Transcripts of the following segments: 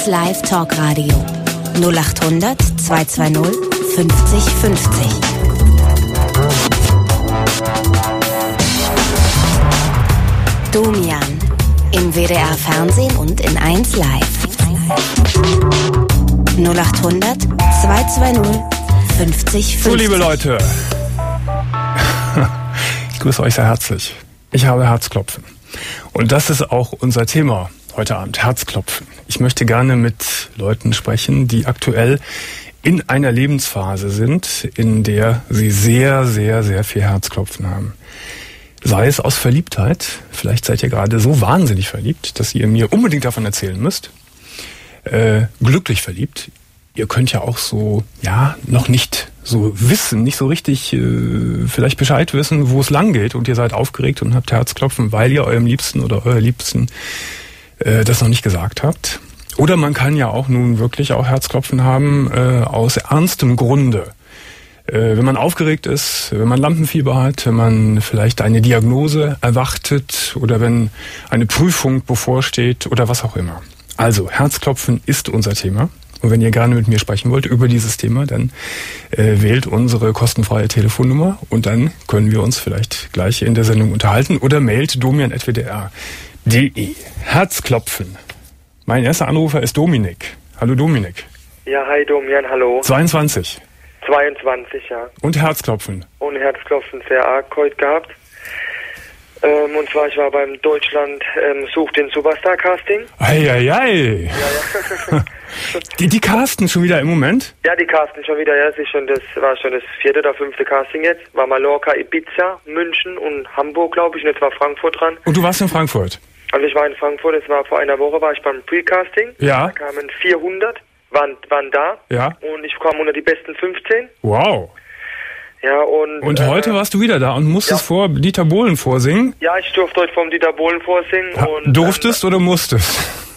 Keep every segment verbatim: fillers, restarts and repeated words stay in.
Live Talkradio null acht hundert zweihundertzweißig fünfzig fünfzig. Domian im W D R Fernsehen und in eins Live. null acht hundert zweihundertzweißig fünfzig fünfzig. So, liebe Leute, ich grüße euch sehr herzlich. Ich habe Herzklopfen. Und das ist auch unser Thema heute Abend, Herzklopfen. Ich möchte gerne mit Leuten sprechen, die aktuell in einer Lebensphase sind, in der sie sehr, sehr, sehr viel Herzklopfen haben. Sei es aus Verliebtheit, vielleicht seid ihr gerade so wahnsinnig verliebt, dass ihr mir unbedingt davon erzählen müsst. Äh, glücklich verliebt. Ihr könnt ja auch so, ja, noch nicht so wissen, nicht so richtig äh, vielleicht Bescheid wissen, wo es lang geht und ihr seid aufgeregt und habt Herzklopfen, weil ihr eurem Liebsten oder eurer Liebsten äh, das noch nicht gesagt habt. Oder man kann ja auch nun wirklich auch Herzklopfen haben äh, aus ernstem Grunde. Äh, wenn man aufgeregt ist, wenn man Lampenfieber hat, wenn man vielleicht eine Diagnose erwartet oder wenn eine Prüfung bevorsteht oder was auch immer. Also, Herzklopfen ist unser Thema. Und wenn ihr gerne mit mir sprechen wollt über dieses Thema, dann äh, wählt unsere kostenfreie Telefonnummer und dann können wir uns vielleicht gleich in der Sendung unterhalten oder mailt domian at w d r punkt d e. Herzklopfen. Mein erster Anrufer ist Dominik. Hallo Dominik. Ja, hi Domian, hallo. zweiundzwanzig. zweiundzwanzig, ja. Und Herzklopfen. Und Herzklopfen sehr arg heute gehabt. Ähm, und zwar, ich war beim Deutschland ähm, sucht den Superstar-Casting. Eieiei. Ja, ja. die, die casten schon wieder im Moment? Ja, die casten schon wieder, ja. Das ist schon das war schon das vierte oder fünfte Casting jetzt. War Mallorca, Ibiza, München und Hamburg, glaube ich. Und jetzt war Frankfurt dran. Und du warst in Frankfurt? Also ich war in Frankfurt, es war vor einer Woche, war ich beim Pre-Casting. Ja. Da kamen vierhundert, waren, waren da. Ja. Und ich kam unter die besten fünfzehn. Wow. Ja, und... Und äh, heute warst du wieder da und musstest ja. vor Dieter Bohlen vorsingen? Ja, ich durfte heute vom Dieter Bohlen vorsingen. Ja, und durftest ähm, oder musstest?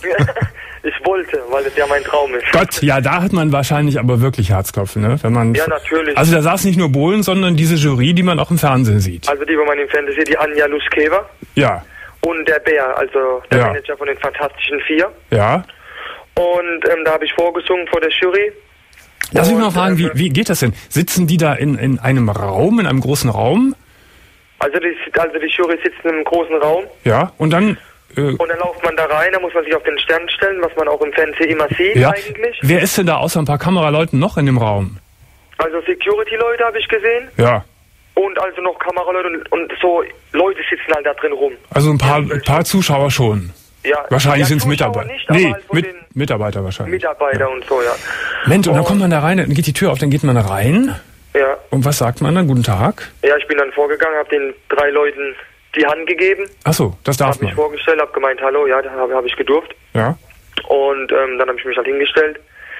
Ich wollte, weil es ja mein Traum ist. Gott, ja, da hat man wahrscheinlich aber wirklich Herzklopfen, ne? Wenn man, ja, natürlich. Also da saß nicht nur Bohlen, sondern diese Jury, die man auch im Fernsehen sieht. Also die, wo man im Fernsehen sieht, die Anja Luskeva. Ja. Und der Bär, also der ja. Manager von den Fantastischen Vier. Ja. Und ähm, da habe ich vorgesungen vor der Jury. Lass mich mal fragen, wie, wie geht das denn? Sitzen die da in, in einem Raum, in einem großen Raum? Also die, also die Jury sitzt in einem großen Raum. Ja, und dann... Äh, und dann läuft man da rein, da muss man sich auf den Stern stellen, was man auch im Fernsehen immer sieht ja. eigentlich. Wer ist denn da außer ein paar Kameraleuten noch in dem Raum? Also Security-Leute habe ich gesehen. Ja. Und also noch Kameraleute und, und so Leute sitzen halt da drin rum. Also ein paar, ein paar Zuschauer schon? Ja. Wahrscheinlich ja, sind es Mitarbeiter. Nicht, nee, halt mit, Mitarbeiter wahrscheinlich. Mitarbeiter ja. und so, ja. Mensch, und dann kommt man da rein, dann geht die Tür auf, dann geht man rein. Ja. Und was sagt man dann? Guten Tag? Ja, ich bin dann vorgegangen, habe den drei Leuten die Hand gegeben. Ach so, das darf hab man. Habe mich vorgestellt, habe gemeint, hallo, ja, da habe hab ich gedurft. Ja. Und ähm, dann habe ich mich halt hingestellt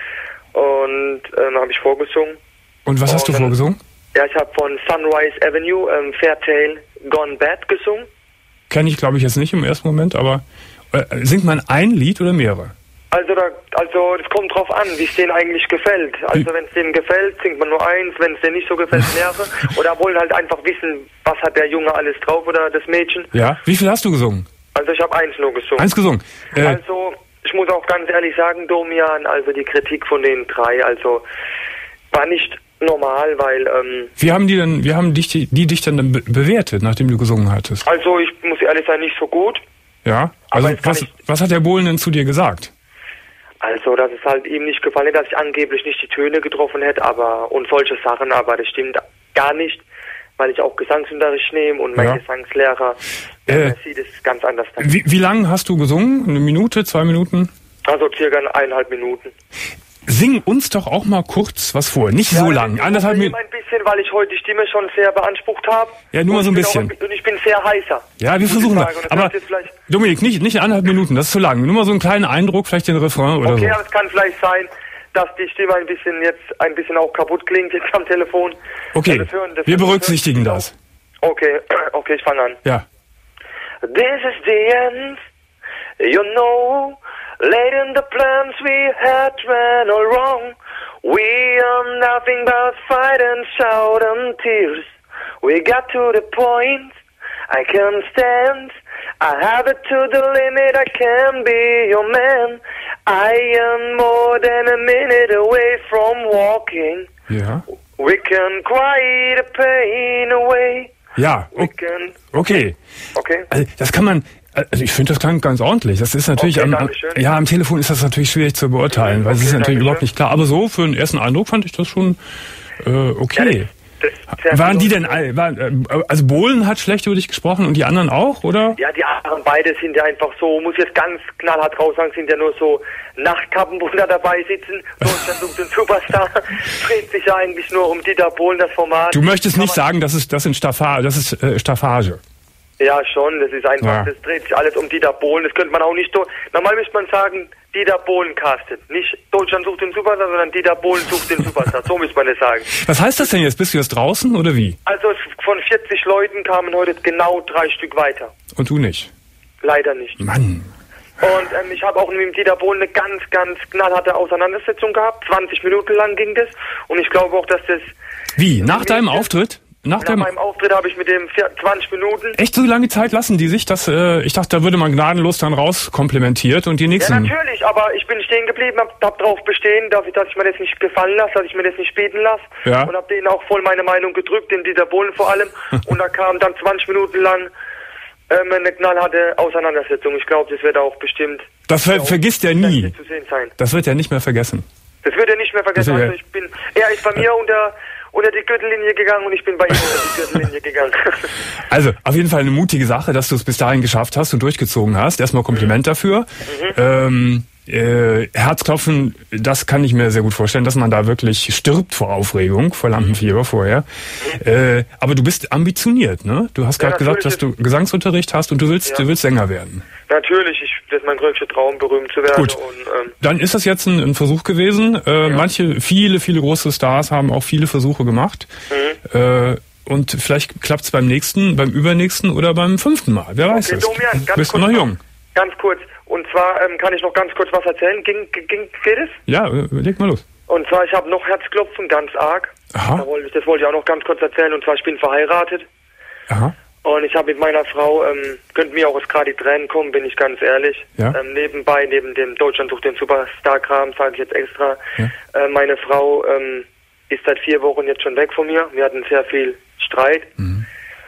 und ähm, habe ich vorgesungen. Und was hast und du dann, vorgesungen? Ja, ich habe von Sunrise Avenue ähm, Fairtail Gone Bad gesungen. Kenne ich, glaube ich, jetzt nicht im ersten Moment, aber äh, singt man ein Lied oder mehrere? Also, da, also das kommt drauf an, wie es denen eigentlich gefällt. Also wenn es denen gefällt, singt man nur eins, wenn es denen nicht so gefällt, mehrere. Oder wollen halt einfach wissen, was hat der Junge alles drauf oder das Mädchen. Ja, wie viel hast du gesungen? Also ich habe eins nur gesungen. Eins gesungen? Äh, also ich muss auch ganz ehrlich sagen, Domian, also die Kritik von den drei, also war nicht normal, weil... Ähm, wie haben die denn, wie haben dich die, die dich dann be- bewertet, nachdem du gesungen hattest? Also ich muss ehrlich sein, nicht so gut. Ja, also was, was hat der Bohlen denn zu dir gesagt? Also, dass es halt ihm nicht gefallen hat, dass ich angeblich nicht die Töne getroffen hätte, aber und solche Sachen, aber das stimmt gar nicht, weil ich auch Gesangsunterricht nehme und mein ja. Gesangslehrer äh, sieht es ganz anders. Wie, wie lange hast du gesungen? Eine Minute, zwei Minuten? Also circa eineinhalb Minuten. Sing uns doch auch mal kurz was vor, nicht ja, so lang. Anderthalb Minuten. Ein bisschen, weil ich heute die Stimme schon sehr beansprucht habe. Ja, nur mal so ein bisschen. Auch, und ich bin sehr heißer. Ja, wir versuchen das. Aber Dominik, nicht, nicht eineinhalb Minuten, das ist zu lang. Nur mal so einen kleinen Eindruck, vielleicht den Refrain oder okay, so. Okay, aber es kann vielleicht sein, dass die Stimme ein bisschen jetzt ein bisschen auch kaputt klingt jetzt am Telefon. Okay, das hören, das wir berücksichtigen das. Okay, okay, ich fange an. Ja. This is the end, you know. Late in the plans we had ran all wrong. We are nothing but fight and shout and tears. We got to the point I can't stand. I have it to the limit, I can be your man. I am more than a minute away from walking. Ja. We can cry the pain away. Ja, We okay. can... okay. Okay. Also das kann man, also ich finde, das klang ganz ordentlich. Das ist natürlich, Okay, am, Dankeschön. ja, am Telefon ist das natürlich schwierig zu beurteilen, weil es Okay, ist natürlich Dankeschön. überhaupt nicht klar. Aber so, für den ersten Eindruck fand ich das schon äh, okay. Das ist sehr Waren die viel- denn, all- waren, äh, also Bohlen hat schlecht über dich gesprochen und die anderen auch, oder? Ja, die anderen beide sind ja einfach so, muss ich jetzt ganz knallhart raus sagen, sind ja nur so Nachtkappen, wo da dabei sitzen. Deutschland sucht den Superstar. Dreht sich ja eigentlich nur um Dieter Bohlen, das Format. Du möchtest nicht Aber- sagen, das ist, das sind Staffage, das ist äh, Staffage. Ja, schon, das ist einfach, Ja. das dreht sich alles um Dieter Bohlen. Das könnte man auch nicht so, normal müsste man sagen, Dieter Bohlen castet. Nicht Deutschland sucht den Superstar, sondern Dieter Bohlen sucht den Superstar. So müsste man das sagen. Was heißt das denn jetzt? Bist du jetzt draußen oder wie? Also es- von vierzig Leuten kamen heute genau drei Stück weiter. Und du nicht? Leider nicht. Mann. Und ähm, ich habe auch mit dem Dieter Bohlen eine ganz, ganz knallharte Auseinandersetzung gehabt. zwanzig Minuten lang ging das. Und ich glaube auch, dass das... Wie? Nach deinem Auftritt? Nach Nach deinem meinem Auftritt habe ich mit dem vier- zwanzig Minuten... Echt so lange Zeit lassen die sich? Das, äh, ich dachte, da würde man gnadenlos dann rauskomplimentiert und die Ja, nächsten. natürlich, aber ich bin stehen geblieben, hab, hab drauf bestehen, dass ich, dass ich mir das nicht gefallen lasse, dass ich mir das nicht bieten lasse. Ja. Und hab denen auch voll meine Meinung gedrückt, den Dieter Bohlen vor allem. Und da kam dann zwanzig Minuten lang ähm, eine knallharte Auseinandersetzung. Ich glaube, das wird auch bestimmt... Das ver auch vergisst er nie. zu sehen sein. Das wird er nicht mehr vergessen. Das wird er nicht mehr vergessen. Das wird er- Also ich bin, er ist bei mir unter, unter die Gürtellinie gegangen und ich bin bei ihm unter die Gürtellinie gegangen. Also, auf jeden Fall eine mutige Sache, dass du es bis dahin geschafft hast und durchgezogen hast. Erstmal Kompliment dafür. Mhm. Ähm, äh, Herzklopfen, das kann ich mir sehr gut vorstellen, dass man da wirklich stirbt vor Aufregung, vor Lampenfieber vorher. Äh, aber du bist ambitioniert, ne? Du hast Ja, gerade gesagt, dass natürlich du Gesangsunterricht hast und du willst, Ja. du willst Sänger werden. Natürlich, ich, das ist mein größter Traum, berühmt zu werden. Gut. Und, ähm, Dann ist das jetzt ein, ein Versuch gewesen. Äh, Ja. Manche, viele, viele große Stars haben auch viele Versuche gemacht. Mhm. Äh, und vielleicht klappt es beim nächsten, beim übernächsten oder beim fünften Mal. Wer weiß okay, es. Domian, Du ganz bist kurz noch noch- jung. Ganz kurz. Und zwar ähm, kann ich noch ganz kurz was erzählen. Ging, ging, geht es? Ja, äh, leg mal los. Und zwar, ich habe noch Herzklopfen, ganz arg. Aha. Da wollte ich, das wollte ich auch noch ganz kurz erzählen. Und zwar, ich bin verheiratet. Aha. Und ich habe mit meiner Frau, ähm, könnten mir auch jetzt gerade die Tränen kommen, bin ich ganz ehrlich. Ja. Ähm, nebenbei, neben dem Deutschland sucht den Superstar-Kram, sage ich jetzt extra. Ja. Äh, meine Frau ähm, ist seit vier Wochen jetzt schon weg von mir. Wir hatten sehr viel Streit. Mhm.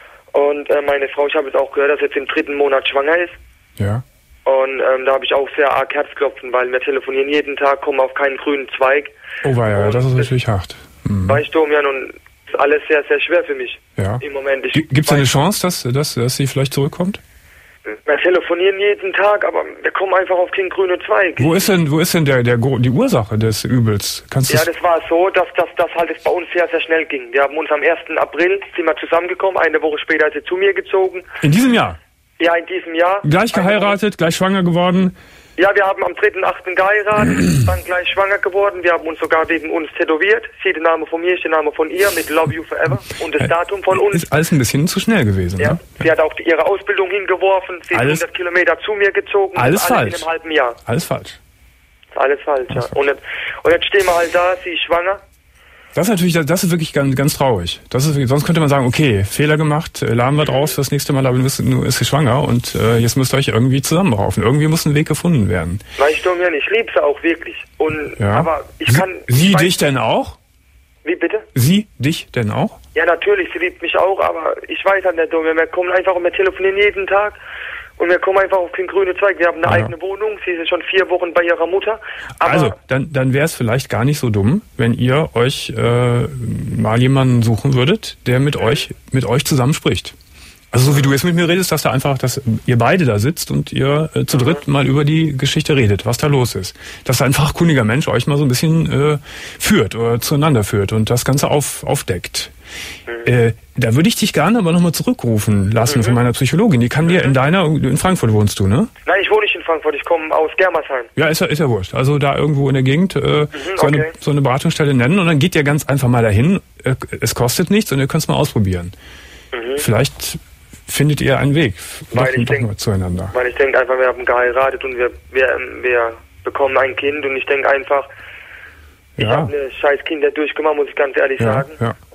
Und äh, meine Frau, ich habe jetzt auch gehört, dass sie jetzt im dritten Monat schwanger ist. Ja. Und ähm, da habe ich auch sehr arg Herzklopfen, weil wir telefonieren jeden Tag, kommen auf keinen grünen Zweig. Oh weia, Und das ist das- natürlich hart. Mhm. Weißt du, Domian, und ist alles sehr, sehr schwer für mich Ja. im Moment. Ich Gibt es eine weiß- Chance, dass, dass, dass sie vielleicht zurückkommt? Wir telefonieren jeden Tag, aber wir kommen einfach auf keinen grünen Zweig. Wo ist denn, wo ist denn der, der, Gro- die Ursache des Übels? Kannst du Ja, das war so, dass das dass halt es bei uns sehr, sehr schnell ging. Wir haben uns am ersten April sind wir zusammengekommen, eine Woche später ist sie zu mir gezogen. in diesem Jahr Ja, in diesem Jahr. gleich geheiratet, gleich schwanger geworden? Ja, wir haben am dritten achten geheiratet, dann gleich schwanger geworden. Wir haben uns sogar wegen uns tätowiert. Sie der Name von mir, ist der Name von ihr mit Love You Forever und das Datum von uns. Ist alles ein bisschen zu schnell gewesen, Ja, ne? sie hat auch ihre Ausbildung hingeworfen. Sie ist Alles- hundert Kilometer zu mir gezogen. Alles alles falsch. in einem halben Jahr. Alles falsch. Alles falsch, ja. Und jetzt, und jetzt stehen wir halt da, sie ist schwanger. Das ist natürlich, das ist wirklich ganz, ganz traurig. Das ist, sonst könnte man sagen, okay, Fehler gemacht, äh, laden wir draus fürs nächste Mal, aber nun ist, nun ist sie schwanger und äh, jetzt müsst ihr euch irgendwie zusammenraufen. Irgendwie muss ein Weg gefunden werden. Weißt du, Domian, ich liebe sie auch wirklich. Und, Ja. aber ich Sie, kann... sie ich weiß- dich denn auch? Wie bitte? Sie dich denn auch? Ja, natürlich, sie liebt mich auch, aber ich weiß halt nicht, Domian, wir kommen einfach und wir telefonieren jeden Tag und wir kommen einfach auf den grünen Zweig. Wir haben eine Ja. eigene Wohnung, sie ist schon vier Wochen bei ihrer Mutter. Aber Also, dann, dann wäre es vielleicht gar nicht so dumm, wenn ihr euch äh, mal jemanden suchen würdet, der mit euch mit euch zusammenspricht. Also so wie du jetzt mit mir redest, dass da einfach, dass ihr beide da sitzt und ihr äh, zu dritt mal über die Geschichte redet, was da los ist. Dass ein fachkundiger Mensch euch mal so ein bisschen äh, führt oder zueinander führt und das Ganze auf, aufdeckt. Äh, da würde ich dich gerne aber nochmal zurückrufen lassen von meiner Psychologin. Die kann dir in deiner, in Frankfurt wohnst du, ne? Nein, ich wohne nicht in Frankfurt, ich komme aus Germersheim. Ja, ist ja, ist ja wurscht. Also da irgendwo in der Gegend äh, so, eine, okay. so eine Beratungsstelle nennen und dann geht ihr ganz einfach mal dahin. Äh, es kostet nichts und ihr könnt es mal ausprobieren. Vielleicht findet ihr einen Weg. Weil Doch, ich doch denk- mal zueinander. Weil ich denke einfach, wir haben geheiratet und wir, wir, ähm, wir bekommen ein Kind und ich denke einfach, ich Ja. habe eine scheiß Kinder durchgemacht, muss ich ganz ehrlich Ja, sagen. ja. Und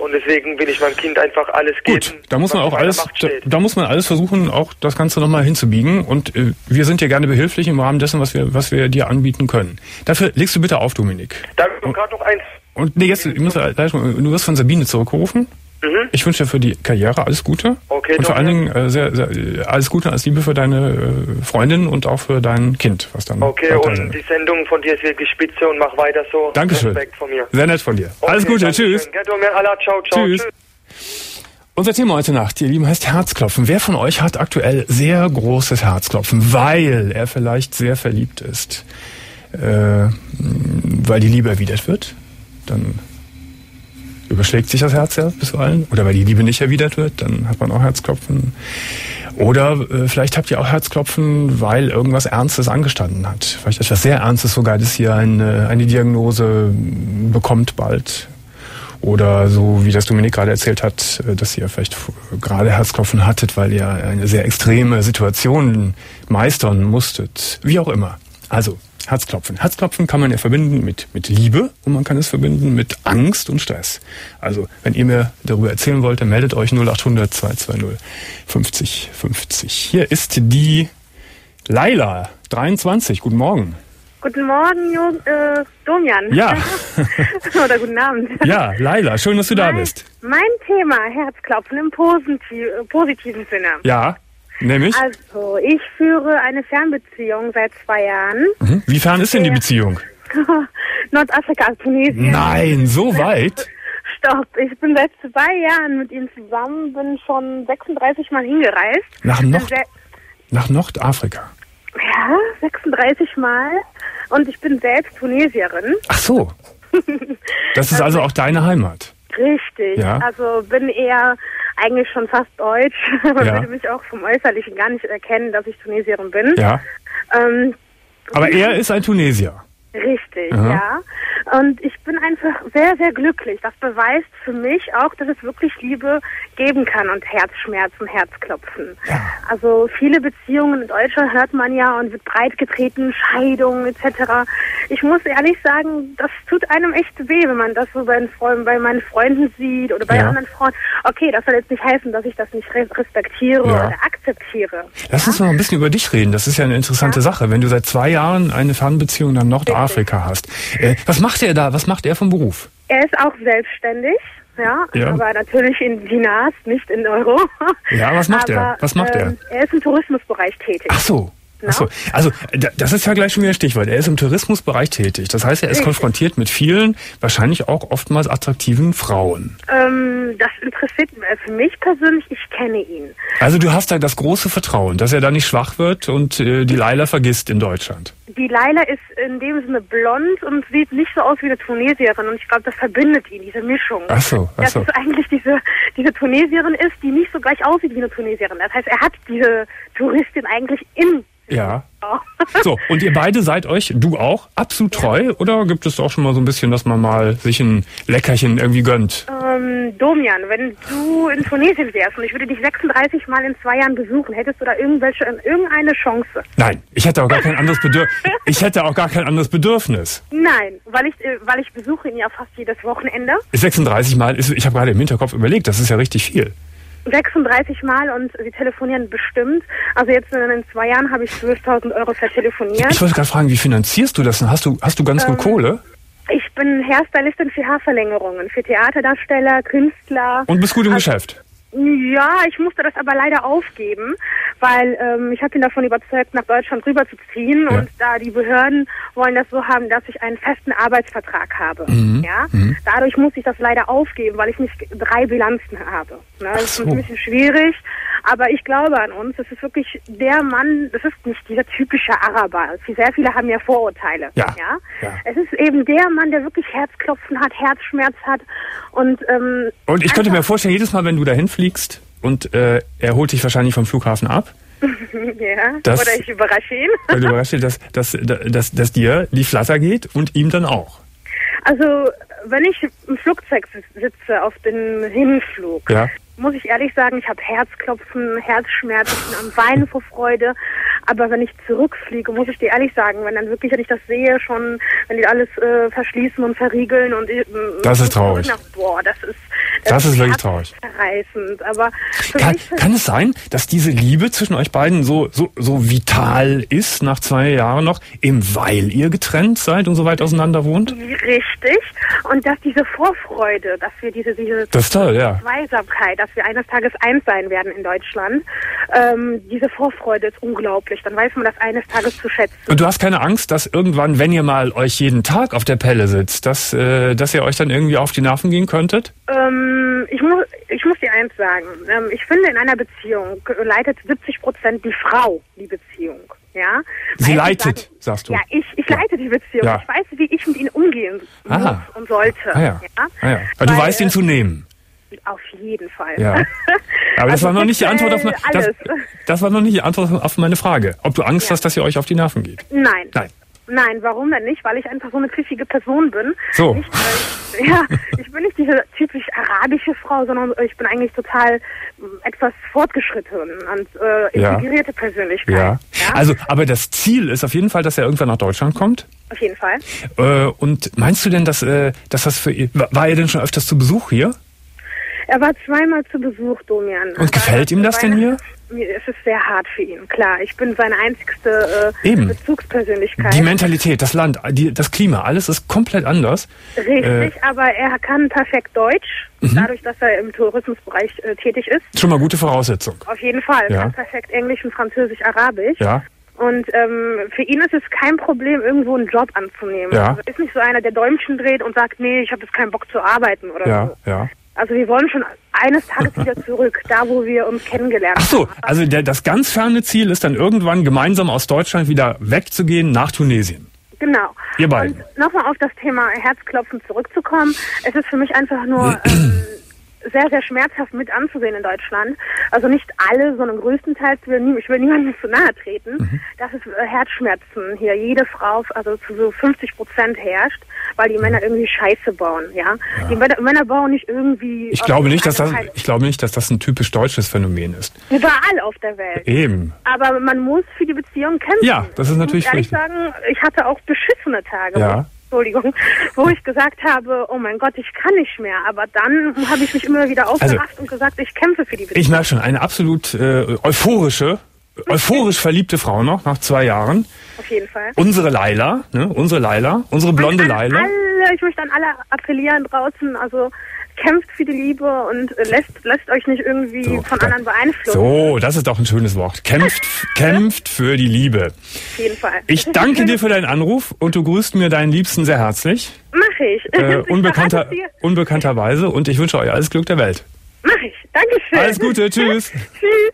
und deswegen will ich meinem Kind einfach alles geben. Gut, da muss man auch alles, da, steht. da muss man alles versuchen, auch das Ganze nochmal hinzubiegen und äh, wir sind dir gerne behilflich im Rahmen dessen, was wir, was wir dir anbieten können. Dafür legst du bitte auf, Dominik. Danke, und gerade noch eins. Und nee, jetzt, ich muss, du wirst von Sabine zurückgerufen. Mhm. Ich wünsche dir für die Karriere alles Gute. Okay, und vor allen Dingen äh, sehr, sehr, alles Gute als Liebe für deine äh, Freundin und auch für dein Kind, was dann. Okay, und sind. Die Sendung von dir ist wirklich spitze und mach weiter so. Dankeschön. Respekt von mir. Sehr nett von dir. Okay, alles Gute, Dankeschön. tschüss. Ciao, ciao. Tschüss. Tschüss. Unser Thema heute Nacht, ihr Lieben, heißt Herzklopfen. Wer von euch hat aktuell sehr großes Herzklopfen, weil er vielleicht sehr verliebt ist, äh, weil die Liebe erwidert wird? Dann überschlägt sich das Herz ja bisweilen. Oder weil die Liebe nicht erwidert wird, dann hat man auch Herzklopfen. Oder äh, vielleicht habt ihr auch Herzklopfen, weil irgendwas Ernstes angestanden hat. Vielleicht etwas sehr Ernstes sogar, dass ihr eine, eine Diagnose bekommt bald. Oder so, wie das Dominik gerade erzählt hat, dass ihr vielleicht gerade Herzklopfen hattet, weil ihr eine sehr extreme Situation meistern musstet. Wie auch immer. Also, Herzklopfen. Herzklopfen kann man ja verbinden mit, mit Liebe und man kann es verbinden mit Angst und Stress. Also, wenn ihr mir darüber erzählen wollt, dann meldet euch null acht hundert zwei zwei null fünfzig fünfzig. Hier ist die Laila, dreiundzwanzig. Guten Morgen. Guten Morgen, jo, äh, Domian. Ja. Oder guten Abend. Ja, Laila, schön, dass du mein, da bist. Mein Thema, Herzklopfen im positiv, äh, positiven Sinne. Ja, nämlich? Also, ich führe eine Fernbeziehung seit zwei Jahren. Mhm. Wie fern ist denn die Beziehung? Nordafrika, Tunesien. Nein, so weit? Stopp, ich bin seit zwei Jahren mit ihm zusammen, bin schon sechsunddreißig Mal hingereist. Nach, Nord nach Nordafrika? Ja, sechsunddreißig Mal. Und ich bin selbst Tunesierin. Ach so. Das ist also auch deine Heimat. Richtig. Ja. Also bin eher eigentlich schon fast deutsch. Man ja. würde mich auch vom Äußerlichen gar nicht erkennen, dass ich Tunesierin bin. Ja. Ähm, Aber er ist ein Tunesier. Richtig, Aha. ja. Und ich bin einfach sehr, sehr glücklich. Das beweist für mich auch, dass es wirklich Liebe geben kann und Herzschmerzen, Herzklopfen. Ja. Also viele Beziehungen in Deutschland hört man ja und wird breitgetreten, Scheidungen et cetera. Ich muss ehrlich sagen, das tut einem echt weh, wenn man das so bei, Freunden, bei meinen Freunden sieht oder bei ja. anderen Freunden. Okay, das soll jetzt nicht heißen, dass ich das nicht respektiere ja. oder akzeptiere. Lass uns ja? mal ein bisschen über dich reden. Das ist ja eine interessante ja. Sache. Wenn du seit zwei Jahren eine Fernbeziehung nach Nordafrika hast. Äh, was macht er da? Was macht er vom Beruf? Er ist auch selbstständig. Ja, ja, aber natürlich in Dinars, nicht in Euro. Ja, was macht aber, er? Was macht ähm, er? Er ist im Tourismusbereich tätig. Ach so. Ach so. Also das ist ja gleich schon wieder ein Stichwort. Er ist im Tourismusbereich tätig. Das heißt, er ist Richtig. konfrontiert mit vielen, wahrscheinlich auch oftmals attraktiven Frauen. Ähm, das interessiert mich für mich persönlich. Ich kenne ihn. Also du hast da das große Vertrauen, dass er da nicht schwach wird und äh, die Laila vergisst in Deutschland. Die Laila ist in dem Sinne blond und sieht nicht so aus wie eine Tunesierin. Und ich glaube, das verbindet ihn, diese Mischung. Ach so, ach so. Dass es eigentlich diese, diese Tunesierin ist, die nicht so gleich aussieht wie eine Tunesierin. Das heißt, er hat diese Touristin eigentlich in Ja. So, und ihr beide seid euch, du auch, absolut treu? Ja. Oder gibt es auch schon mal so ein bisschen, dass man mal sich ein Leckerchen irgendwie gönnt? Ähm, Domian, wenn du in Tunesien wärst und ich würde dich sechsunddreißig Mal in zwei Jahren besuchen, hättest du da irgendwelche, irgendeine Chance? Nein, ich hätte auch gar kein anderes Bedürfnis. Ich hätte auch gar kein anderes Bedürfnis. Nein, weil ich, weil ich besuche ihn ja fast jedes Wochenende. sechsunddreißig Mal, ist, ich habe gerade im Hinterkopf überlegt, das ist ja richtig viel. sechsunddreißig Mal und sie telefonieren bestimmt. Also jetzt in zwei Jahren habe ich zwölftausend Euro vertelefoniert. Ich wollte gerade fragen, wie finanzierst du das? Hast du, hast du ganz ähm, gut Kohle? Ich bin Hairstylistin für Haarverlängerungen, für Theaterdarsteller, Künstler. Und bist gut im also, Geschäft? Ja, ich musste das aber leider aufgeben, weil ähm, ich habe ihn davon überzeugt, nach Deutschland rüberzuziehen ja. und da die Behörden wollen das so haben, dass ich einen festen Arbeitsvertrag habe. Mhm. Ja, mhm. Dadurch musste ich das leider aufgeben, weil ich nicht drei Bilanzen habe. Ne? Das ist so. ein bisschen schwierig, aber ich glaube an uns. Es ist wirklich der Mann. Das ist nicht dieser typische Araber. Sehr viele haben ja Vorurteile. Ja. Ja? ja. Es ist eben der Mann, der wirklich Herzklopfen hat, Herzschmerz hat und ähm, und ich könnte mir vorstellen, jedes Mal, wenn du dahin fliegst und äh, er holt dich wahrscheinlich vom Flughafen ab. Ja, dass, oder ich überrasche ihn. Oder überrasche, dass, dass, dass, dass dir die Flatter geht und ihm dann auch. Also, wenn ich im Flugzeug sitze auf dem Hinflug, ja. muss ich ehrlich sagen, ich habe Herzklopfen, Herzschmerzen, am Weinen vor Freude. Aber wenn ich zurückfliege, muss ich dir ehrlich sagen, wenn dann wirklich, wenn ich das sehe, schon, wenn die alles äh, verschließen und verriegeln und ich, das ist traurig. Nach, boah, das ist das, das ist wirklich traurig. Zerreißend. Aber kann, kann es sein, dass diese Liebe zwischen euch beiden so so so vital ist nach zwei Jahren noch, eben weil ihr getrennt seid und so weit auseinander wohnt? Richtig. Und dass diese Vorfreude, dass wir diese diese das ist toll, ja. Zweisamkeit, dass wir eines Tages eins sein werden in Deutschland, ähm, diese Vorfreude ist unglaublich. Dann weiß man das eines Tages zu schätzen. Und du hast keine Angst, dass irgendwann, wenn ihr mal euch jeden Tag auf der Pelle sitzt, dass äh, dass ihr euch dann irgendwie auf die Nerven gehen könntet? Ähm, ich muss ich muss dir eins sagen. Ähm, ich finde, in einer Beziehung leitet siebzig Prozent die Frau die Beziehung. Ja? Sie leitet, sagen, sagst du? Ja, ich, ich ja. leite die Beziehung. Ja. Ich weiß, wie ich mit ihnen umgehen muss Aha. und sollte. Ah, ja. Ja? Ah, ja. Aber du Weil, weißt ihn zu nehmen. Auf jeden Fall. Ja. Aber das also war noch nicht die Antwort auf meine, das, alles. das war noch nicht die Antwort auf meine Frage. Ob du Angst ja. hast, dass ihr euch auf die Nerven geht? Nein. Nein. Nein, warum denn nicht? Weil ich einfach so eine pfiffige Person bin. So. Nicht, ich, ja, ich bin nicht diese typisch arabische Frau, sondern ich bin eigentlich total etwas fortgeschritten und äh, integrierte ja. Persönlichkeit. Ja. ja. Also, aber das Ziel ist auf jeden Fall, dass er irgendwann nach Deutschland kommt. Auf jeden Fall. Äh, und meinst du denn, dass, äh, dass das für ihn, war er denn schon öfters zu Besuch hier? Er war zweimal zu Besuch, Domian. Und gefällt ihm das denn hier? Es ist sehr hart für ihn, klar. Ich bin seine einzigste äh, Eben. Bezugspersönlichkeit. Die Mentalität, das Land, die, das Klima, alles ist komplett anders. Richtig, äh, aber er kann perfekt Deutsch, mhm. dadurch, dass er im Tourismusbereich äh, tätig ist. Schon mal gute Voraussetzung. Auf jeden Fall. Er ja. kann perfekt Englisch und Französisch, Arabisch. Ja. Und ähm, für ihn ist es kein Problem, irgendwo einen Job anzunehmen. Ja. Also ist nicht so einer, der Däumchen dreht und sagt, nee, ich habe jetzt keinen Bock zu arbeiten oder ja, so. Ja. Also wir wollen schon eines Tages wieder zurück, da wo wir uns kennengelernt haben. Ach so, also der, das ganz ferne Ziel ist dann irgendwann gemeinsam aus Deutschland wieder wegzugehen nach Tunesien. Genau. Ihr beiden. Und nochmal auf das Thema Herzklopfen zurückzukommen. Es ist für mich einfach nur ähm, sehr, sehr schmerzhaft mit anzusehen in Deutschland. Also nicht alle, sondern größtenteils, will nie, ich will niemandem zu nahe treten, mhm. dass es äh, Herzschmerzen hier jede Frau, also zu so fünfzig Prozent herrscht, weil die Männer irgendwie Scheiße bauen, ja. ja. Die Männer, Männer bauen nicht irgendwie... Ich glaube nicht, dass das, ich glaube nicht, dass das ein typisch deutsches Phänomen ist. Überall auf der Welt. Eben. Aber man muss für die Beziehung kämpfen. Ja, das ist natürlich richtig. Ich muss ehrlich sagen, ich hatte auch beschissene Tage. Ja. Entschuldigung, wo ich gesagt habe, oh mein Gott, ich kann nicht mehr. Aber dann habe ich mich immer wieder aufgerafft also, und gesagt, ich kämpfe für die Beziehung. Ich merke schon, eine absolut äh, euphorische, euphorisch verliebte Frau noch, nach zwei Jahren. Auf jeden Fall. Unsere Laila, ne? Unsere Laila, unsere blonde an, an Laila. Alle, ich möchte an alle appellieren draußen, also kämpft für die Liebe und lässt, lässt euch nicht irgendwie so, von anderen beeinflussen. So, das ist doch ein schönes Wort. Kämpft, kämpft für die Liebe. Auf jeden Fall. Ich danke dir für deinen Anruf und du grüßt mir deinen Liebsten sehr herzlich. Mach ich. Äh, unbekannter, unbekannterweise und ich wünsche euch alles Glück der Welt. Mach ich. Dankeschön. Alles Gute, tschüss. Tschüss.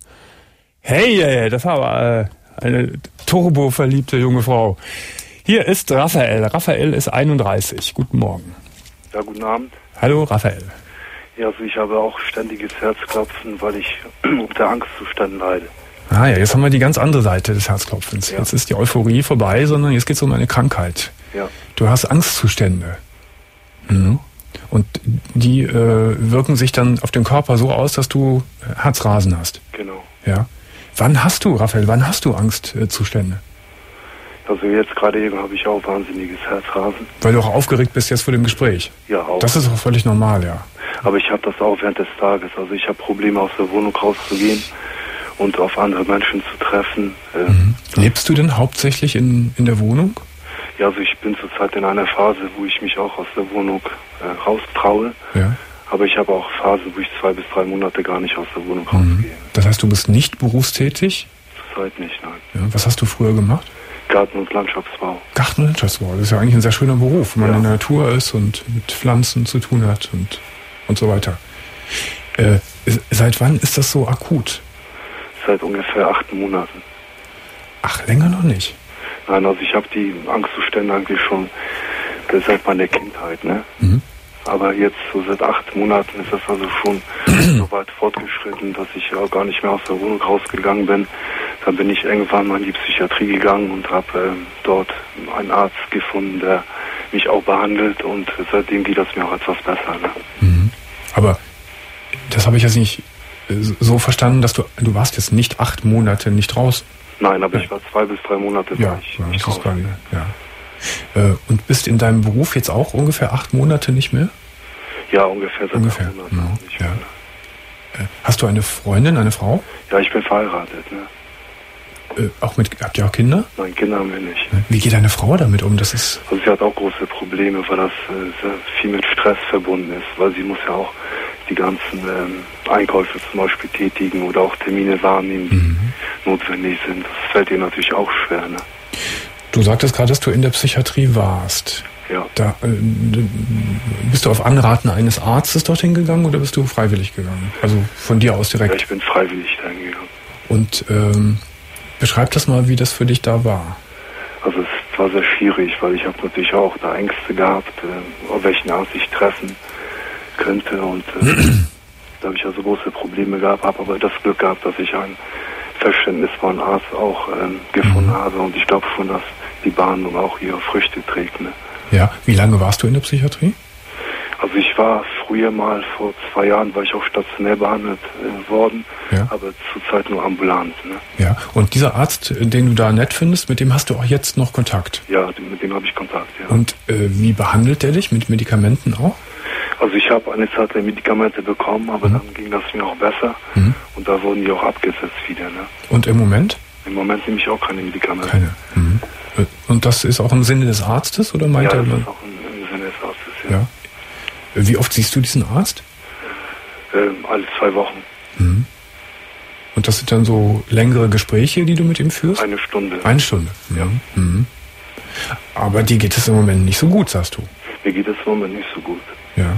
Hey, hey, das war aber äh, eine turbo-verliebte junge Frau. Hier ist Raphael. Raphael ist einunddreißig. Guten Morgen. Ja, guten Abend. Hallo, Raphael. Ja, also ich habe auch ständiges Herzklopfen, weil ich unter Angstzuständen leide. Ah ja, jetzt haben wir die ganz andere Seite des Herzklopfens. Ja. Jetzt ist die Euphorie vorbei, sondern jetzt geht es um eine Krankheit. Ja. Du hast Angstzustände. Mhm. Und die äh, wirken sich dann auf den Körper so aus, dass du Herzrasen hast. Genau. Ja. Wann hast du, Raphael, wann hast du Angstzustände? Also jetzt gerade eben habe ich auch wahnsinniges Herzrasen. Weil du auch aufgeregt bist jetzt vor dem Gespräch. Ja, auch. Das ist auch völlig normal, ja. Aber ich habe das auch während des Tages. Also ich habe Probleme, aus der Wohnung rauszugehen und auf andere Menschen zu treffen. Mhm. Lebst du denn hauptsächlich in, in der Wohnung? Ja, also ich bin zurzeit in einer Phase, wo ich mich auch aus der Wohnung äh, raustraue. Ja. Aber ich habe auch Phasen, wo ich zwei bis drei Monate gar nicht aus der Wohnung mhm. rausgehe. Das heißt, du bist nicht berufstätig? Zurzeit nicht, nein. Ja, was hast du früher gemacht? Garten- und Landschaftsbau. Garten- und Landschaftsbau, das ist ja eigentlich ein sehr schöner Beruf, wenn man ja. in der Natur ist und mit Pflanzen zu tun hat und, und so weiter. Äh, seit wann ist das so akut? Seit ungefähr acht Monaten. Ach, länger noch nicht? Nein, also ich habe die Angstzustände eigentlich schon seit meiner Kindheit, ne? Mhm. Aber jetzt so seit acht Monaten ist das also schon so weit fortgeschritten, dass ich ja gar nicht mehr aus der Wohnung rausgegangen bin. Dann bin ich irgendwann mal in die Psychiatrie gegangen und habe ähm, dort einen Arzt gefunden, der mich auch behandelt und seitdem geht das mir auch etwas besser. Ne? Mhm. Aber das habe ich jetzt nicht so verstanden, dass du, du warst jetzt nicht acht Monate nicht draußen. Nein, aber ja. ich war zwei bis drei Monate ja, ich ja, nicht das ist gerade, ja. Äh, und bist in deinem Beruf jetzt auch ungefähr acht Monate nicht mehr? Ja, ungefähr seit ungefähr. acht Monaten. Ja. Nicht Ja. mehr. Äh, hast du eine Freundin, eine Frau? Ja, ich bin verheiratet. Ne? Äh, auch mit, habt ihr auch Kinder? Nein, Kinder haben wir nicht. Wie geht deine Frau damit um? Das ist also sie hat auch große Probleme, weil das äh, sehr viel mit Stress verbunden ist, weil sie muss ja auch die ganzen ähm, Einkäufe zum Beispiel tätigen oder auch Termine wahrnehmen, die mhm. notwendig sind. Das fällt ihr natürlich auch schwer. Ne? Du sagtest gerade, dass du in der Psychiatrie warst. Ja. Da, äh, bist du auf Anraten eines Arztes dorthin gegangen oder bist du freiwillig gegangen? Also von dir aus direkt? Ja, ich bin freiwillig dahin gegangen. Und ähm, beschreib das mal, wie das für dich da war. Also es war sehr schwierig, weil ich habe natürlich auch da Ängste gehabt, äh, auf welchen Arzt ich treffen könnte. Und äh, da habe ich also große Probleme gehabt, habe aber das Glück gehabt, dass ich einen verständnisvollen Arzt auch ähm, gefunden mhm. habe. Und ich glaube schon, dass die Behandlung auch ihre Früchte trägt. Ne? Ja, wie lange warst du in der Psychiatrie? Also ich war früher mal, vor zwei Jahren war ich auch stationär behandelt äh, worden, ja. aber zurzeit nur ambulant. Ne? Ja, und dieser Arzt, den du da nett findest, mit dem hast du auch jetzt noch Kontakt? Ja, mit dem habe ich Kontakt, ja. Und äh, wie behandelt der dich? Mit Medikamenten auch? Also ich habe eine Zeit lang Medikamente bekommen, aber mhm. dann ging das mir auch besser mhm. und da wurden die auch abgesetzt wieder. Ne? Und im Moment? Im Moment nehme ich auch keine Medikamente. Keine. Mhm. Und das ist auch im Sinne des Arztes, oder meint ja, er? Ja, das ist auch im, im Sinne des Arztes, ja. ja. Wie oft siehst du diesen Arzt? Ähm, alle zwei Wochen. Mhm. Und das sind dann so längere Gespräche, die du mit ihm führst? Eine Stunde. Eine Stunde, ja. Mhm. Aber dir geht es im Moment nicht so gut, sagst du? Mir geht es im Moment nicht so gut. Ja.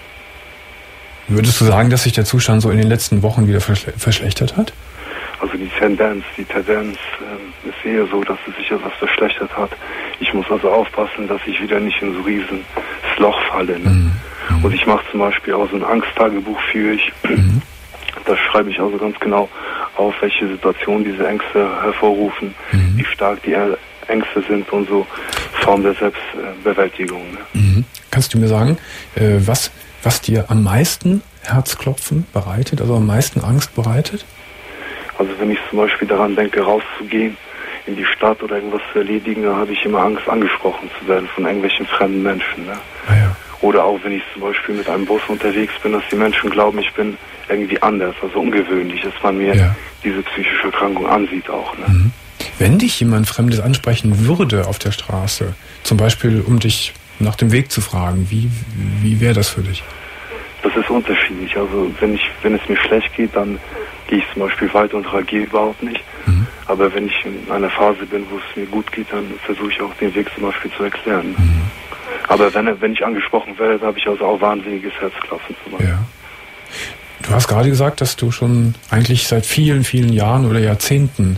Würdest du sagen, dass sich der Zustand so in den letzten Wochen wieder verschle- verschlechtert hat? Also die Tendenz, die Tendenz äh, ist eher so, dass es sich etwas verschlechtert hat. Ich muss also aufpassen, dass ich wieder nicht in so ein riesen Loch falle. Ne? Mhm. Und ich mache zum Beispiel auch so ein Angsttagebuch für ich. Mhm. Da schreibe ich also ganz genau auf, welche Situationen diese Ängste hervorrufen, mhm. wie stark die Ängste sind und so Form der Selbstbewältigung. Ne? Mhm. Kannst du mir sagen, äh, was, was dir am meisten Herzklopfen bereitet, also am meisten Angst bereitet? Also wenn ich zum Beispiel daran denke, rauszugehen in die Stadt oder irgendwas zu erledigen, dann habe ich immer Angst, angesprochen zu werden von irgendwelchen fremden Menschen. Ne? Ah, ja. Oder auch wenn ich zum Beispiel mit einem Bus unterwegs bin, dass die Menschen glauben, ich bin irgendwie anders, also ungewöhnlich, dass man mir ja. diese psychische Erkrankung ansieht auch. Ne? Mhm. Wenn dich jemand Fremdes ansprechen würde auf der Straße, zum Beispiel um dich nach dem Weg zu fragen, wie, wie wäre das für dich? Das ist unterschiedlich. Also wenn ich, wenn es mir schlecht geht, dann gehe ich zum Beispiel weiter und reagiere überhaupt nicht. Mhm. Aber wenn ich in einer Phase bin, wo es mir gut geht, dann versuche ich auch den Weg zum Beispiel zu erklären. Mhm. Aber wenn, wenn ich angesprochen werde, dann habe ich also auch wahnsinniges Herzklopfen zum Beispiel. Ja. Du hast gerade gesagt, dass du schon eigentlich seit vielen, vielen Jahren oder Jahrzehnten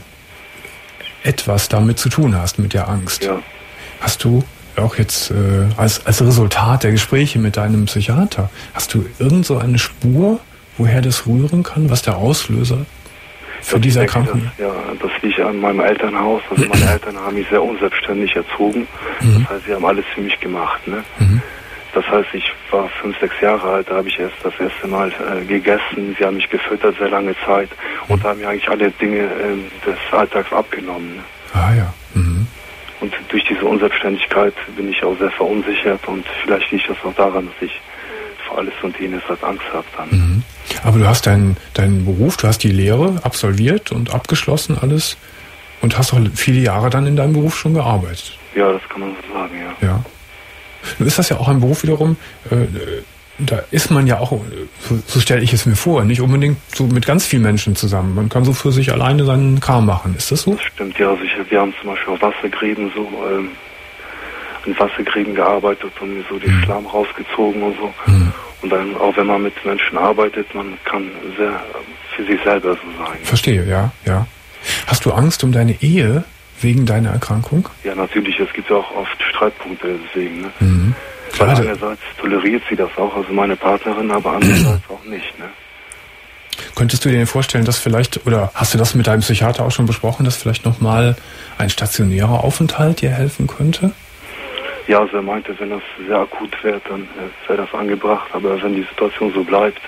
etwas damit zu tun hast, mit der Angst. Ja. Hast du auch jetzt äh, als, als Resultat der Gespräche mit deinem Psychiater, hast du irgend so eine Spur, woher das rühren kann, was der Auslöser für ja, diese denke, Erkrankung? Das, ja, das liegt an meinem Elternhaus. Also meine Eltern haben mich sehr unselbstständig erzogen. Mhm. Das heißt, sie haben alles für mich gemacht. Ne? Mhm. Das heißt, ich war fünf, sechs Jahre alt, da habe ich erst das erste Mal äh, gegessen. Sie haben mich gefüttert sehr lange Zeit und haben mir eigentlich alle Dinge äh, des Alltags abgenommen. Ne? Ah ja. Mhm. Und durch diese Unselbstständigkeit bin ich auch sehr verunsichert und vielleicht liegt das auch daran, dass ich vor alles und jenes halt Angst habe dann. Mhm. Aber du hast deinen deinen Beruf, du hast die Lehre absolviert und abgeschlossen alles und hast auch viele Jahre dann in deinem Beruf schon gearbeitet. Ja, das kann man so sagen, ja. Ja. Nun ist das ja auch ein Beruf wiederum, äh, da ist man ja auch, so, so stelle ich es mir vor, nicht unbedingt so mit ganz vielen Menschen zusammen. Man kann so für sich alleine seinen Kram machen. Ist das so? Das stimmt, ja. Also ich, wir haben zum Beispiel auf Wassergräben so, ähm, in Wassergräben gearbeitet und mir so den mhm. Schlamm rausgezogen und so. Mhm. Und dann, auch wenn man mit Menschen arbeitet, man kann sehr für sich selber so sein. Verstehe, ja, ja. Hast du Angst um deine Ehe wegen deiner Erkrankung? Ja, natürlich. Es gibt ja auch oft Streitpunkte deswegen. Ne? Mhm. Weil einerseits toleriert sie das auch, also meine Partnerin, aber andererseits auch nicht. Ne? Könntest du dir vorstellen, dass vielleicht, oder hast du das mit deinem Psychiater auch schon besprochen, dass vielleicht nochmal ein stationärer Aufenthalt dir helfen könnte? Ja, also er meinte, wenn das sehr akut wird, dann äh, wäre das angebracht. Aber wenn die Situation so bleibt,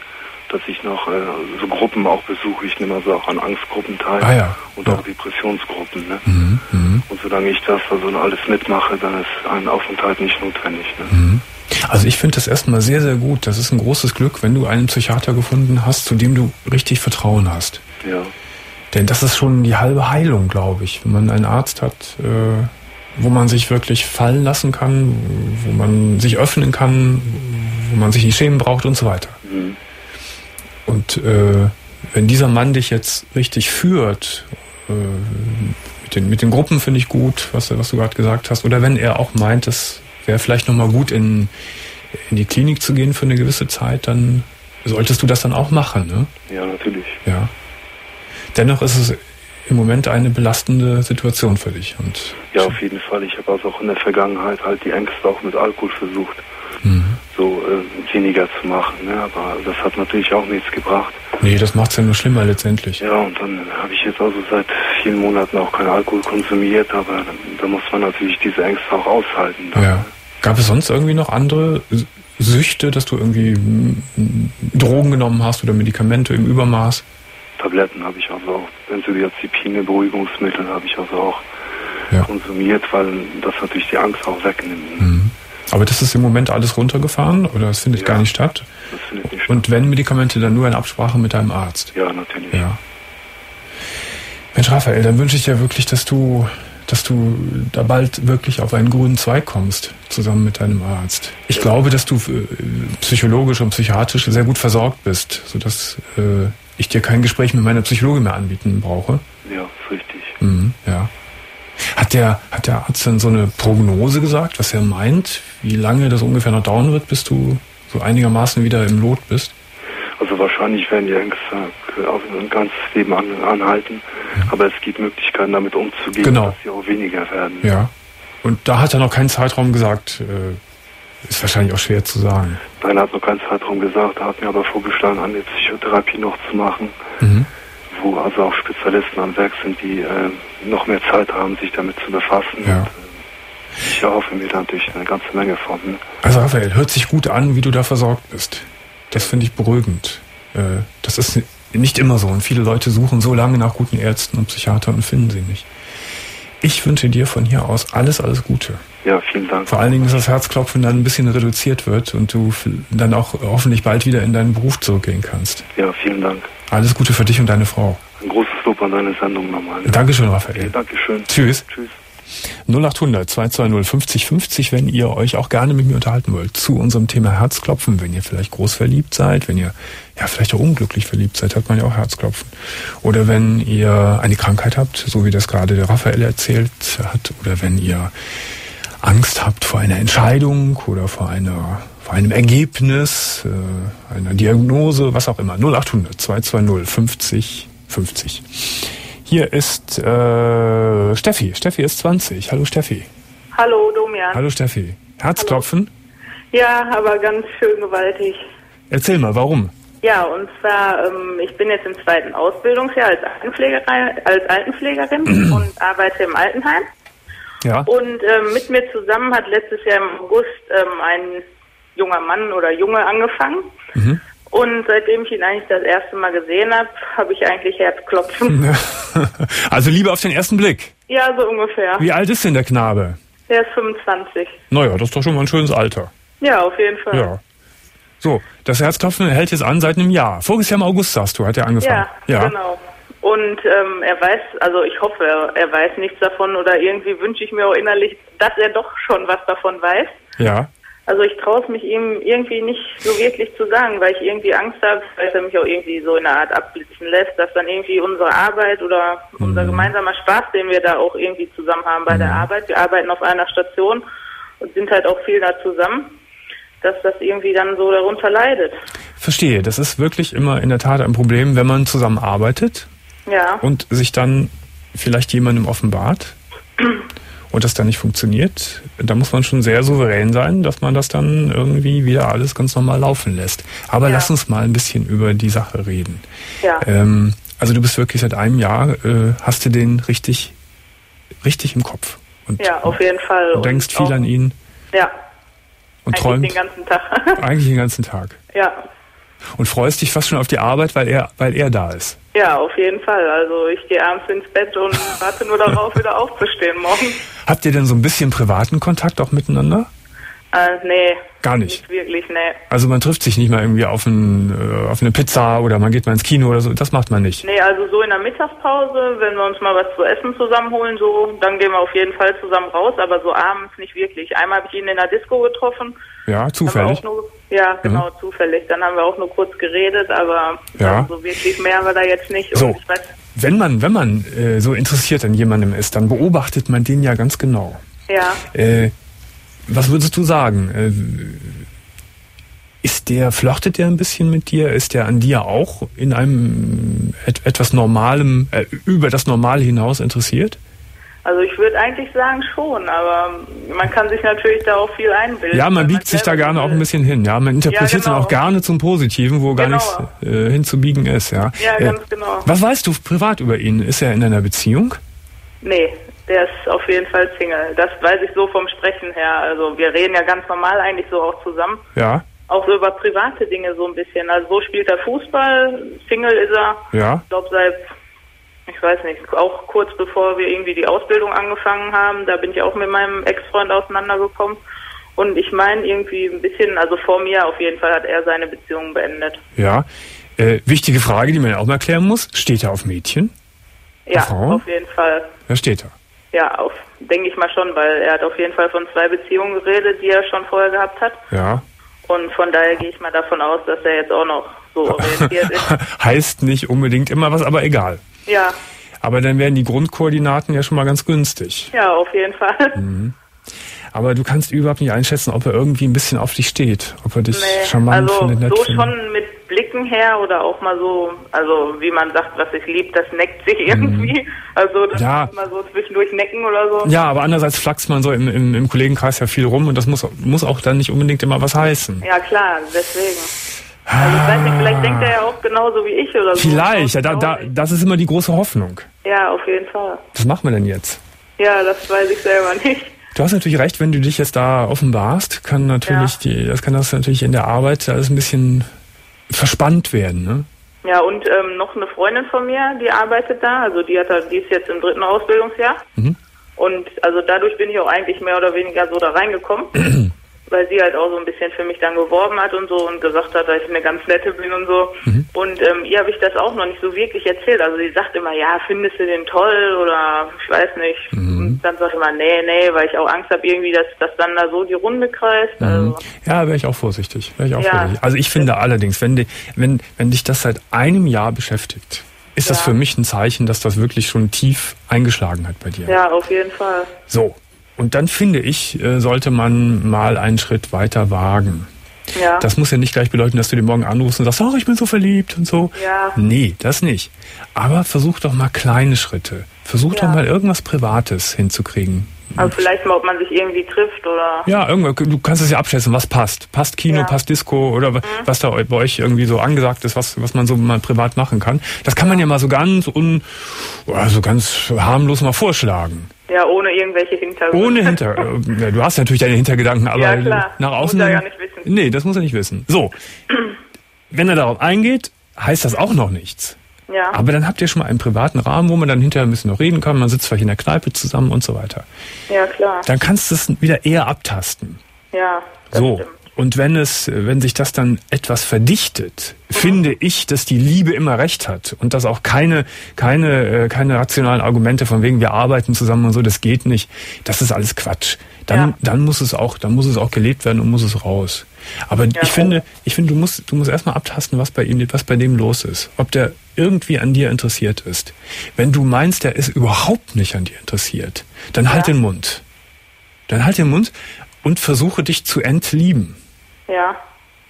dass ich noch äh, so Gruppen auch besuche. Ich nehme also auch an Angstgruppen teil ah, ja. und ja. auch Depressionsgruppen. Ne? Mhm, mh. Und solange ich das also alles mitmache, dann ist ein Aufenthalt nicht notwendig. Ne? Mhm. Also ich finde das erstmal sehr, sehr gut. Das ist ein großes Glück, wenn du einen Psychiater gefunden hast, zu dem du richtig Vertrauen hast. Ja. Denn das ist schon die halbe Heilung, glaube ich. Wenn man einen Arzt hat, äh, wo man sich wirklich fallen lassen kann, wo man sich öffnen kann, wo man sich nicht schämen braucht und so weiter. Mhm. Und äh, wenn dieser Mann dich jetzt richtig führt, äh, mit den, mit den Gruppen finde ich gut, was, was du gerade gesagt hast, oder wenn er auch meint, es wäre vielleicht nochmal gut, in, in die Klinik zu gehen für eine gewisse Zeit, dann solltest du das dann auch machen, ne? Ja, natürlich. Ja. Dennoch ist es im Moment eine belastende Situation für dich. Und ja, auf jeden Fall. Ich habe also auch in der Vergangenheit halt die Ängste auch mit Alkohol versucht, mhm. so äh, weniger zu machen. Ne? Aber das hat natürlich auch nichts gebracht. Nee, das macht es ja nur schlimmer letztendlich. Ja, und dann habe ich jetzt also seit vielen Monaten auch keinen Alkohol konsumiert, aber da muss man natürlich diese Ängste auch aushalten. Dann. Ja. Gab es sonst irgendwie noch andere Süchte, dass du irgendwie Drogen genommen hast oder Medikamente im Übermaß? Tabletten habe ich also auch, Benzodiazepine, Beruhigungsmittel habe ich also auch ja. konsumiert, weil das natürlich die Angst auch wegnimmt. Mhm. Aber das ist im Moment alles runtergefahren oder das findet ja, gar nicht statt? Das findet nicht statt. Und wenn Medikamente, dann nur in Absprache mit deinem Arzt? Ja, natürlich. Ja. Mensch, Raphael, dann wünsche ich dir wirklich, dass du, dass du da bald wirklich auf einen grünen Zweig kommst, zusammen mit deinem Arzt. Ich ja. glaube, dass du äh, psychologisch und psychiatrisch sehr gut versorgt bist, sodass äh, ich dir kein Gespräch mit meiner Psychologin mehr anbieten brauche. Ja, ist richtig. Mhm, ja. Hat der, hat der Arzt denn so eine Prognose gesagt, was er meint, wie lange das ungefähr noch dauern wird, bis du so einigermaßen wieder im Lot bist? Also wahrscheinlich werden die Ängste auch ein ganzes Leben an, anhalten, ja. aber es gibt Möglichkeiten, damit umzugehen, genau. dass sie auch weniger werden. Ja. Und da hat er noch keinen Zeitraum gesagt, äh, ist wahrscheinlich auch schwer zu sagen. Nein, er hat noch keinen Zeitraum gesagt, er hat mir aber vorgeschlagen, eine Psychotherapie noch zu machen, mhm. wo also auch Spezialisten am Werk sind, die äh, noch mehr Zeit haben, sich damit zu befassen. Ja. Und, äh, ich erhoffe mir da natürlich eine ganze Menge von. Ne? Also Raphael, hört sich gut an, wie du da versorgt bist. Das finde ich beruhigend. Äh, das ist nicht immer so und viele Leute suchen so lange nach guten Ärzten und Psychiatern und finden sie nicht. Ich wünsche dir von hier aus alles, alles Gute. Ja, vielen Dank. Vor allen Dingen, dass das Herzklopfen dann ein bisschen reduziert wird und du dann auch hoffentlich bald wieder in deinen Beruf zurückgehen kannst. Ja, vielen Dank. Alles Gute für dich und deine Frau. Ein großes Lob an deine Sendung nochmal. Ne? Dankeschön, Raphael. Okay, Dankeschön. Tschüss. Tschüss. null acht hundert zwei zwei null fünfzig fünfzig, wenn ihr euch auch gerne mit mir unterhalten wollt zu unserem Thema Herzklopfen, wenn ihr vielleicht groß verliebt seid, wenn ihr ja vielleicht auch unglücklich verliebt seid, hat man ja auch Herzklopfen. Oder wenn ihr eine Krankheit habt, so wie das gerade der Raphael erzählt hat, oder wenn ihr Angst habt vor einer Entscheidung oder vor einer vor einem Ergebnis, äh, einer Diagnose, was auch immer. null acht hundert zwei zwei null fünfzig fünfzig. Hier ist äh, Steffi. Steffi ist zwanzig. Hallo Steffi. Hallo Domian. Hallo Steffi. Herzklopfen? Hallo. Ja, aber ganz schön gewaltig. Erzähl mal, warum? Ja, und zwar, ähm, ich bin jetzt im zweiten Ausbildungsjahr als Altenpflegerin, als Altenpflegerin und arbeite im Altenheim. Ja. Und ähm, mit mir zusammen hat letztes Jahr im August ähm, ein junger Mann oder Junge angefangen. Mhm. Und seitdem ich ihn eigentlich das erste Mal gesehen habe, habe ich eigentlich Herzklopfen. Also Liebe auf den ersten Blick? Ja, so ungefähr. Wie alt ist denn der Knabe? Der ist fünfundzwanzig. Naja, das ist doch schon mal ein schönes Alter. Ja, auf jeden Fall. Ja. So, das Herzklopfen hält jetzt an seit einem Jahr. Voriges Jahr im August, sagst du, hat er angefangen. Ja, ja. Genau. Und ähm, er weiß, also ich hoffe, er, er weiß nichts davon oder irgendwie wünsche ich mir auch innerlich, dass er doch schon was davon weiß. Ja. Also ich traue es mich ihm irgendwie nicht so wirklich zu sagen, weil ich irgendwie Angst habe, dass er mich auch irgendwie so in einer Art abblitzen lässt, dass dann irgendwie unsere Arbeit oder mhm. unser gemeinsamer Spaß, den wir da auch irgendwie zusammen haben bei mhm. der Arbeit, wir arbeiten auf einer Station und sind halt auch viel da zusammen, dass das irgendwie dann so darunter leidet. Verstehe, das ist wirklich immer in der Tat ein Problem, wenn man zusammen arbeitet ja. und sich dann vielleicht jemandem offenbart und das dann nicht funktioniert, da muss man schon sehr souverän sein, dass man das dann irgendwie wieder alles ganz normal laufen lässt. Aber ja. lass uns mal ein bisschen über die Sache reden. Ja. Ähm, also du bist wirklich seit einem Jahr, äh, hast du den richtig, richtig im Kopf. Und, ja, auf jeden Fall. Du denkst viel auch, an ihn. Ja. Und eigentlich träumt. den ganzen Tag. Eigentlich den ganzen Tag. Ja. Und freust dich fast schon auf die Arbeit, weil er, weil er da ist. Ja, auf jeden Fall. Also ich gehe abends ins Bett und warte nur darauf, wieder aufzustehen morgen. Habt ihr denn so ein bisschen privaten Kontakt auch miteinander? Äh, nee. Gar nicht? Nicht wirklich, nee. Also man trifft sich nicht mal irgendwie auf, ein, äh, auf eine Pizza oder man geht mal ins Kino oder so, das macht man nicht? Nee, also so in der Mittagspause, wenn wir uns mal was zu essen zusammenholen, so, dann gehen wir auf jeden Fall zusammen raus, aber so abends nicht wirklich. Einmal habe ich ihn in der Disco getroffen. Ja, zufällig? Nur, ja, genau, mhm. zufällig. Dann haben wir auch nur kurz geredet, aber ja. so wirklich mehr war da jetzt nicht. Und so, ich weiß, wenn man, wenn man äh, so interessiert an jemandem ist, dann beobachtet man den ja ganz genau. Ja. Äh, was würdest du sagen? Äh, ist der, flirtet der ein bisschen mit dir? Ist der an dir auch in einem et- etwas Normalem, äh, über das Normale hinaus interessiert? Also ich würde eigentlich sagen schon, aber man kann sich natürlich da auch viel einbilden. Ja, man biegt sich da gerne auch ein bisschen hin. Ja, man interpretiert ja, genau. dann auch gerne zum Positiven, wo gar genau. nichts äh, hinzubiegen ist. Ja, ja äh, ganz genau. Was weißt du privat über ihn? Ist er in einer Beziehung? Nee, der ist auf jeden Fall Single. Das weiß ich so vom Sprechen her. Also wir reden ja ganz normal eigentlich so auch zusammen. Ja. Auch so über private Dinge so ein bisschen. Also so spielt er Fußball, Single ist er. Ja. Ich glaube seit... Ich weiß nicht, auch kurz bevor wir irgendwie die Ausbildung angefangen haben, da bin ich auch mit meinem Ex-Freund auseinandergekommen. Und ich meine irgendwie ein bisschen, also vor mir auf jeden Fall hat er seine Beziehung beendet. Ja, äh, wichtige Frage, die man ja auch mal klären muss. Steht er auf Mädchen? Ja, auf Frauen? auf jeden Fall. Da steht er. Ja, auf, denke ich mal schon, weil er hat auf jeden Fall von zwei Beziehungen geredet, die er schon vorher gehabt hat. Ja. Und von daher gehe ich mal davon aus, dass er jetzt auch noch so orientiert ist. Heißt nicht unbedingt immer was, aber egal. Ja. Aber dann wären die Grundkoordinaten ja schon mal ganz günstig. Ja, auf jeden Fall. Mhm. Aber du kannst überhaupt nicht einschätzen, ob er irgendwie ein bisschen auf dich steht. Ob er dich nee, charmant also findet, nett so findet. schon mit Blicken her oder auch mal so, also wie man sagt, was sich liebt, das neckt sich irgendwie. Mhm. Also das ja. ist mal so zwischendurch necken oder so. Ja, aber andererseits flaxt man so im, im, im Kollegenkreis ja viel rum und das muss, muss auch dann nicht unbedingt immer was heißen. Ja klar, deswegen. Also ich weiß nicht, vielleicht denkt er ja auch genauso wie ich oder so. Vielleicht, ja, da, da, das ist immer die große Hoffnung. Ja, auf jeden Fall. Was machen wir denn jetzt? Ja, das weiß ich selber nicht. Du hast natürlich recht, wenn du dich jetzt da offenbarst, kann natürlich ja. die, das kann das natürlich in der Arbeit alles ein bisschen verspannt werden, ne? Ja, und ähm, noch eine Freundin von mir, die arbeitet da, also die hat die ist jetzt im dritten Ausbildungsjahr. Mhm. Und also dadurch bin ich auch eigentlich mehr oder weniger so da reingekommen. Weil sie halt auch so ein bisschen für mich dann geworben hat und so und gesagt hat, dass ich eine ganz nette bin und so. Mhm. Und ähm, ihr habe ich das auch noch nicht so wirklich erzählt. Also sie sagt immer, ja, findest du den toll oder ich weiß nicht. Mhm. Und dann sage ich immer, nee, nee, weil ich auch Angst habe irgendwie, dass das dann da so die Runde kreist. Mhm. Also. Ja, wäre ich auch vorsichtig. Wäre ich auch ja. vorsichtig. Also ich finde allerdings, wenn, die, wenn, wenn dich das seit einem Jahr beschäftigt, ist ja. das für mich ein Zeichen, dass das wirklich schon tief eingeschlagen hat bei dir. Ja, auf jeden Fall. So. Und dann finde ich, sollte man mal einen Schritt weiter wagen. Ja. Das muss ja nicht gleich bedeuten, dass du dir morgen anrufst und sagst, ach, ich bin so verliebt und so. Ja. Nee, das nicht. Aber versuch doch mal kleine Schritte. Versuch ja. doch mal irgendwas Privates hinzukriegen. Also vielleicht mal, ob man sich irgendwie trifft oder... Ja, irgendwann, du kannst es ja abschätzen, was passt. Passt Kino, ja. passt Disco oder mhm. was da bei euch irgendwie so angesagt ist, was, was man so mal privat machen kann. Das kann man ja mal so ganz un, also ganz harmlos mal vorschlagen. Ja, ohne irgendwelche Hintergründe. Ohne Hinter... ja, du hast natürlich deine Hintergedanken, aber ja, klar. nach außen... Muss er ja nicht wissen. Nee, das muss er nicht wissen. So, wenn er darauf eingeht, heißt das auch noch nichts. Ja. Aber dann habt ihr schon mal einen privaten Rahmen, wo man dann hinterher ein bisschen noch reden kann. Man sitzt vielleicht in der Kneipe zusammen und so weiter. Ja, klar. Dann kannst du es wieder eher abtasten. Ja, das so. stimmt. Und wenn es, wenn sich das dann etwas verdichtet, mhm. finde ich, dass die Liebe immer recht hat und dass auch keine, keine, keine rationalen Argumente von wegen wir arbeiten zusammen und so, das geht nicht. Das ist alles Quatsch. Dann, ja. dann muss es auch, dann muss es auch gelebt werden und muss es raus. Aber ja, ich finde, ich finde, du musst, du musst erstmal abtasten, was bei ihm, was bei dem los ist. Ob der irgendwie an dir interessiert ist. Wenn du meinst, der ist überhaupt nicht an dir interessiert, dann ja. halt den Mund. Dann halt den Mund und versuche dich zu entlieben. Ja.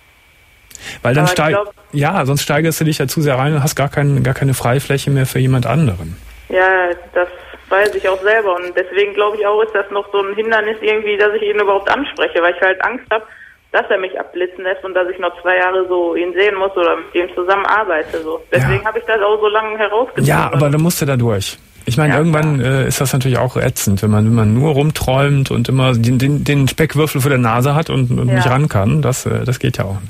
Weil dann steig, ja, sonst steigerst du dich ja zu sehr rein und hast gar, kein, gar keine Freifläche mehr für jemand anderen. Ja, das weiß ich auch selber und deswegen glaube ich auch, ist das noch so ein Hindernis irgendwie, dass ich ihn überhaupt anspreche, weil ich halt Angst habe, dass er mich abblitzen lässt und dass ich noch zwei Jahre so ihn sehen muss oder mit ihm zusammen arbeite. So. Deswegen ja. habe ich das auch so lange herausgefunden. Ja, aber dann musst du da durch. Ich meine, ja, irgendwann äh, ist das natürlich auch ätzend, wenn man, wenn man nur rumträumt und immer den, den, den Speckwürfel vor der Nase hat und, und ja. nicht ran kann. Das, äh, das geht ja auch nicht.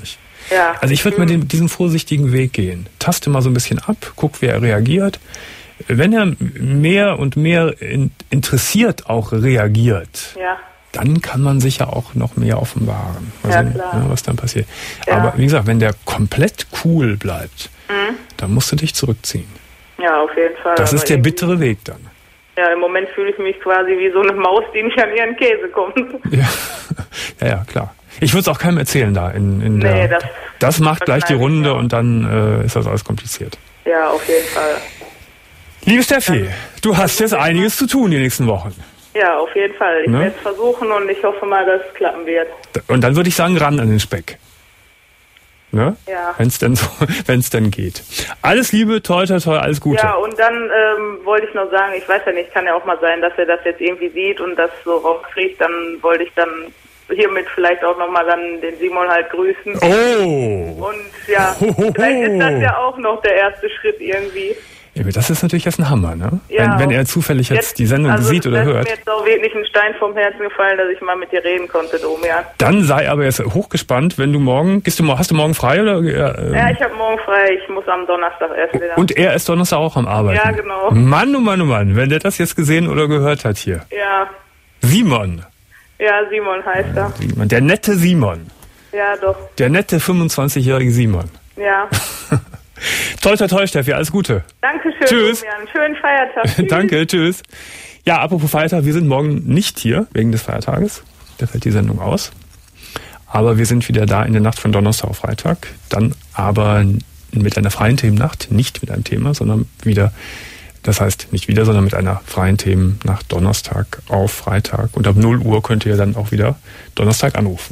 Ja. Also ich würde mal den, diesen vorsichtigen Weg gehen. Taste mal so ein bisschen ab, guck, wie er reagiert. Wenn er mehr und mehr in, interessiert auch reagiert, ja. dann kann man sich ja auch noch mehr offenbaren, was, ja, in, klar. was dann passiert. Ja. Aber wie gesagt, wenn der komplett cool bleibt, mhm. dann musst du dich zurückziehen. Ja, auf jeden Fall. Das aber ist der bittere Weg dann. Ja, im Moment fühle ich mich quasi wie so eine Maus, die nicht an ihren Käse kommt. Ja, ja, ja, klar. Ich würde es auch keinem erzählen da. In, in nee, der, das, das macht gleich die Runde ja. und dann äh, ist das alles kompliziert. Ja, auf jeden Fall. Liebe Steffi, dann, du hast jetzt einiges zu tun die nächsten Wochen. Ja, auf jeden Fall. Ich ne? werde es versuchen und ich hoffe mal, dass es klappen wird. Und dann würde ich sagen, ran an den Speck. Ne? Ja. Wenn es denn, so, wenn's denn geht. Alles Liebe, toi, toi, toi, alles Gute. Ja, und dann ähm, wollte ich noch sagen, ich weiß ja nicht, kann ja auch mal sein, dass er das jetzt irgendwie sieht und das so rauskriegt, dann wollte ich dann hiermit vielleicht auch nochmal dann den Simon halt grüßen. Oh! Und ja, Hohoho. Vielleicht ist das ja auch noch der erste Schritt irgendwie. Ja, das ist natürlich jetzt ein Hammer, ne? Ja, wenn, wenn er zufällig jetzt, jetzt die Sendung also sieht oder hört. Mir jetzt auch wirklich ein Stein vom Herzen gefallen, dass ich mal mit dir reden konnte, Domian. Dann sei aber jetzt hochgespannt, wenn du morgen, gehst du, hast du morgen frei oder? Äh, ja, ich habe morgen frei, ich muss am Donnerstag erst wieder. Und er ist Donnerstag auch am Arbeiten? Ja, genau. Mann, oh Mann, oh Mann, wenn der das jetzt gesehen oder gehört hat hier. Ja. Simon. Ja, Simon heißt er. Simon. Der nette Simon. Ja, doch. Der nette fünfundzwanzigjährige Simon. Ja. Toi, toi, toi, Steffi, alles Gute. Dankeschön, tschüss. Domian. Schönen Feiertag. Tschüss. Danke, tschüss. Ja, apropos Feiertag, wir sind morgen nicht hier, wegen des Feiertages. Da fällt die Sendung aus. Aber wir sind wieder da in der Nacht von Donnerstag auf Freitag. Dann aber mit einer freien Themennacht, nicht mit einem Thema, sondern wieder, das heißt nicht wieder, sondern mit einer freien Themennacht Donnerstag auf Freitag. Und ab null Uhr könnt ihr dann auch wieder Donnerstag anrufen.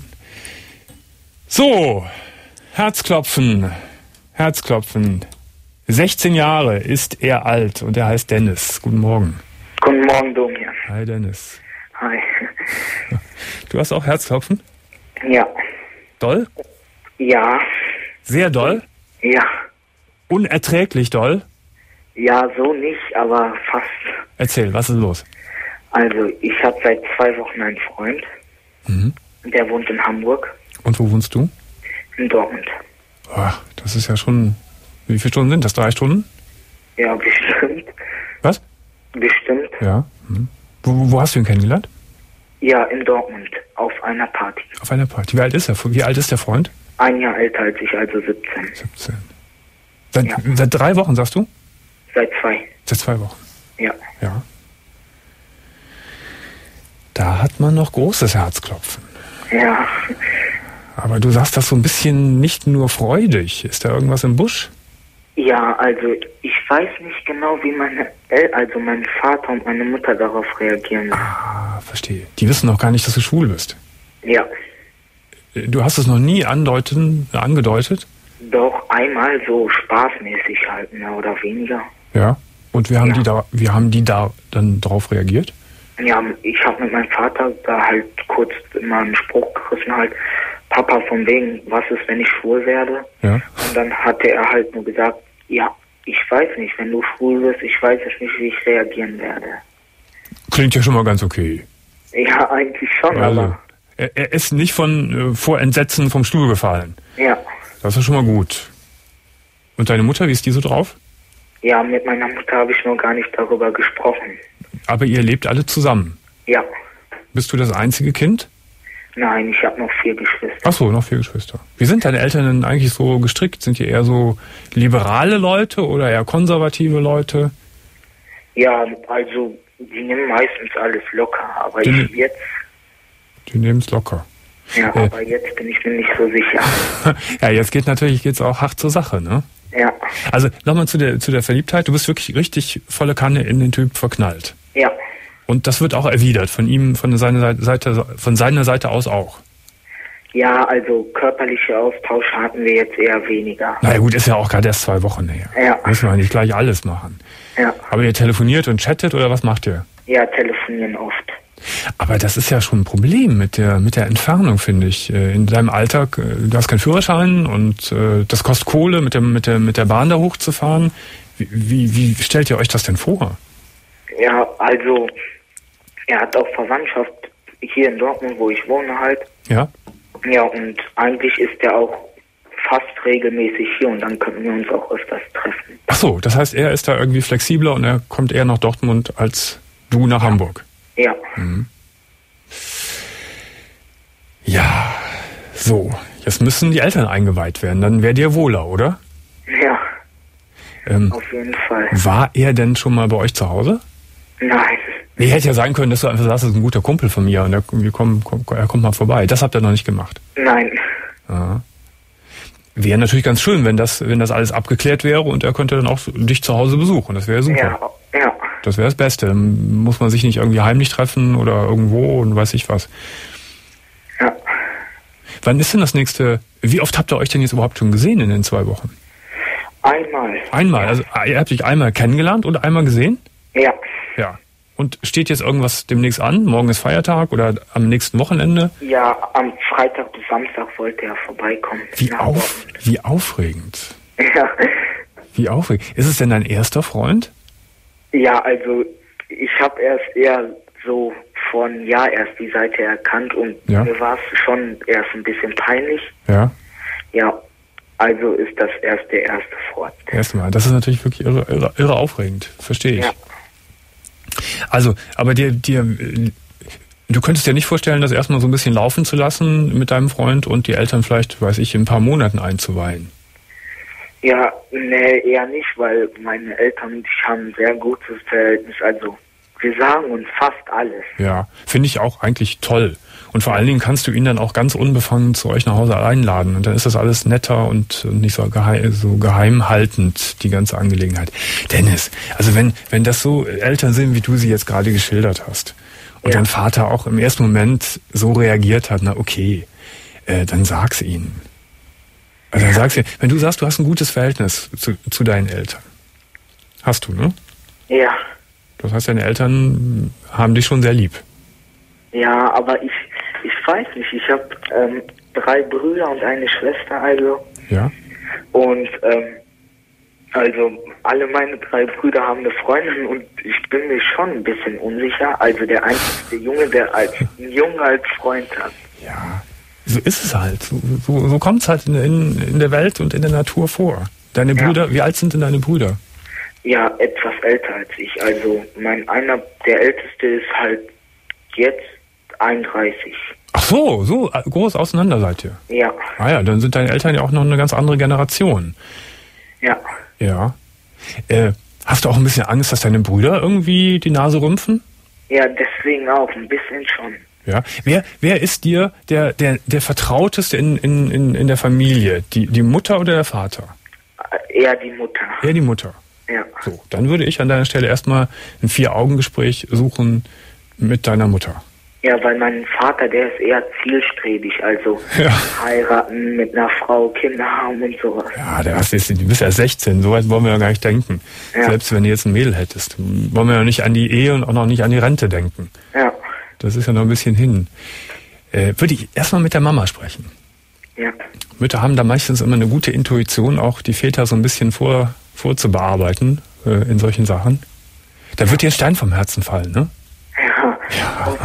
So, Herzklopfen. Herzklopfen. sechzehn Jahre ist er alt und er heißt Dennis. Guten Morgen. Guten Morgen, Domian. Hi, Dennis. Hi. Du hast auch Herzklopfen? Ja. Doll? Ja. Sehr doll? Ja. Unerträglich doll? Ja, so nicht, aber fast. Erzähl, was ist los? Also, ich habe seit zwei Wochen einen Freund. Mhm. Der wohnt in Hamburg. Und wo wohnst du? In Dortmund. Ach, das ist ja schon... Wie viele Stunden sind das? Drei Stunden? Ja, bestimmt. Was? Bestimmt. Ja. Mhm. Wo, wo hast du ihn kennengelernt? Ja, in Dortmund. Auf einer Party. Auf einer Party. Wie alt ist er? Wie alt ist der Freund? Ein Jahr älter als ich, also siebzehn. siebzehn. Seit, ja. seit drei Wochen, sagst du? Seit zwei. Seit zwei Wochen. Ja. Ja. Da hat man noch großes Herzklopfen. Ja. Aber du sagst das so ein bisschen nicht nur freudig. Ist da irgendwas im Busch? Ja, also ich weiß nicht genau, wie meine El also mein Vater und meine Mutter darauf reagieren. Ah, verstehe. Die wissen noch gar nicht, dass du schwul bist. Ja. Du hast es noch nie andeuten, angedeutet? Doch, einmal so spaßmäßig halt, mehr oder weniger. Ja. Und wie haben ja. die da, wie haben die da dann drauf reagiert? Ja, ich habe mit meinem Vater da halt kurz mal einen Spruch gerissen, halt, Papa, von wegen, was ist, wenn ich schwul werde? Ja. Und dann hatte er halt nur gesagt, ja, ich weiß nicht, wenn du schwul wirst, ich weiß jetzt nicht, wie ich reagieren werde. Klingt ja schon mal ganz okay. Ja, eigentlich schon, also, aber... Er, er ist nicht von äh, vor Entsetzen vom Stuhl gefallen. Ja. Das ist schon mal gut. Und deine Mutter, wie ist die so drauf? Ja, mit meiner Mutter habe ich noch gar nicht darüber gesprochen. Aber ihr lebt alle zusammen? Ja. Bist du das einzige Kind? Nein, ich habe noch vier Geschwister. Ach so, noch vier Geschwister. Wie sind deine Eltern denn eigentlich so gestrickt? Sind die eher so liberale Leute oder eher konservative Leute? Ja, also die nehmen meistens alles locker, aber die, ich jetzt... Die nehmen es locker. Ja, äh. aber jetzt bin ich mir nicht so sicher. Ja, jetzt geht natürlich geht's auch hart zur Sache, ne? Ja. Also nochmal zu der, zu der Verliebtheit. Du bist wirklich richtig volle Kanne in den Typ verknallt. Ja. Und das wird auch erwidert von ihm, von seiner Seite, von seiner Seite aus auch. Ja, also körperliche Austausche hatten wir jetzt eher weniger. Na ja, gut, ist ja auch gerade erst zwei Wochen her. Ja. Müssen wir nicht gleich alles machen. Ja. Aber ihr telefoniert und chattet oder was macht ihr? Ja, telefonieren oft. Aber das ist ja schon ein Problem mit der mit der Entfernung, finde ich. In deinem Alltag, du hast keinen Führerschein und äh, das kostet Kohle, mit dem mit der mit der Bahn da hochzufahren. Wie, wie, wie stellt ihr euch das denn vor? Ja, also er hat auch Verwandtschaft hier in Dortmund, wo ich wohne halt. Ja. Ja, und eigentlich ist er auch fast regelmäßig hier und dann könnten wir uns auch öfters treffen. Ach so, das heißt, er ist da irgendwie flexibler und er kommt eher nach Dortmund als du nach Hamburg. Ja. Mhm. Ja, so. Jetzt müssen die Eltern eingeweiht werden. Dann wäre dir wohler, oder? Ja. Ähm, auf jeden Fall. War er denn schon mal bei euch zu Hause? Nein. Nee, hätte ja sein können, dass du einfach sagst, das ist ein guter Kumpel von mir und er, wir kommen, komm, er kommt mal vorbei. Das habt ihr noch nicht gemacht. Nein. Ja. Wäre natürlich ganz schön, wenn das, wenn das alles abgeklärt wäre und er könnte dann auch dich zu Hause besuchen. Das wäre super. Ja, ja. Das wäre das Beste. Dann muss man sich nicht irgendwie heimlich treffen oder irgendwo und weiß ich was. Ja. Wann ist denn das nächste? Wie oft habt ihr euch denn jetzt überhaupt schon gesehen in den zwei Wochen? Einmal. Einmal. Also ihr habt euch einmal kennengelernt und einmal gesehen? Ja. Ja. Und steht jetzt irgendwas demnächst an? Morgen ist Feiertag oder am nächsten Wochenende? Ja, am Freitag bis Samstag wollte er vorbeikommen. Wie, auf, wie aufregend. Ja. Wie aufregend. Ist es denn dein erster Freund? Ja, also ich habe erst eher so vor einem Jahr erst die Seite erkannt und ja. mir war es schon erst ein bisschen peinlich. Ja. Ja, also ist das erst der erste Freund. Erstmal. Das ist natürlich wirklich irre, irre, irre aufregend. Verstehe ich. Ja. Also, aber dir, dir, du könntest dir nicht vorstellen, das erstmal so ein bisschen laufen zu lassen mit deinem Freund und die Eltern vielleicht, weiß ich, in ein paar Monaten einzuweihen? Ja, nee, eher nicht, weil meine Eltern und ich haben ein sehr gutes Verhältnis. Also, wir sagen uns fast alles. Ja, finde ich auch eigentlich toll. Und vor allen Dingen kannst du ihn dann auch ganz unbefangen zu euch nach Hause einladen. Und dann ist das alles netter und nicht so geheim, so geheimhaltend, die ganze Angelegenheit. Dennis, also wenn, wenn das so Eltern sind, wie du sie jetzt gerade geschildert hast, und ja. dein Vater auch im ersten Moment so reagiert hat, na okay, äh, dann sag's ihnen. Also dann sag's ihnen. Wenn du sagst, du hast ein gutes Verhältnis zu, zu deinen Eltern. Hast du, ne? Ja. Das heißt, deine Eltern haben dich schon sehr lieb. Ja, aber ich, ich weiß nicht. Ich habe ähm, drei Brüder und eine Schwester, also. Ja. Und ähm, also alle meine drei Brüder haben eine Freundin und ich bin mir schon ein bisschen unsicher. Also der einzige Junge, der als ein Junge als Freund hat. Ja, so ist es halt. So, so, so kommt es halt in, in, in der Welt und in der Natur vor. Deine ja. Brüder, wie alt sind denn deine Brüder? Ja, etwas älter als ich. Also mein einer, der älteste ist halt jetzt einunddreißig. Ach so, so groß auseinander seid ihr. Ja. Ah ja, dann sind deine Eltern ja auch noch eine ganz andere Generation. Ja. Ja. Äh, hast du auch ein bisschen Angst, dass deine Brüder irgendwie die Nase rümpfen? Ja, deswegen auch, ein bisschen schon. Ja. Wer, wer ist dir der, der, der Vertrauteste in, in, in, in der Familie? Die, die Mutter oder der Vater? Eher die Mutter. Eher die Mutter. Ja. So, dann würde ich an deiner Stelle erstmal ein Vier-Augen-Gespräch suchen mit deiner Mutter. Ja, weil mein Vater, der ist eher zielstrebig, also ja. heiraten, mit einer Frau, Kinder haben und sowas. Ja, der hast jetzt, du bist ja sechzehn, so weit wollen wir ja gar nicht denken. Ja. Selbst wenn du jetzt ein Mädel hättest, wollen wir ja nicht an die Ehe und auch noch nicht an die Rente denken. Ja. Das ist ja noch ein bisschen hin. Äh, würde ich erstmal mit der Mama sprechen. Ja. Mütter haben da meistens immer eine gute Intuition, auch die Väter so ein bisschen vor, vorzubearbeiten äh, in solchen Sachen. Da wird dir ein Stein vom Herzen fallen, ne? Ja. Ja.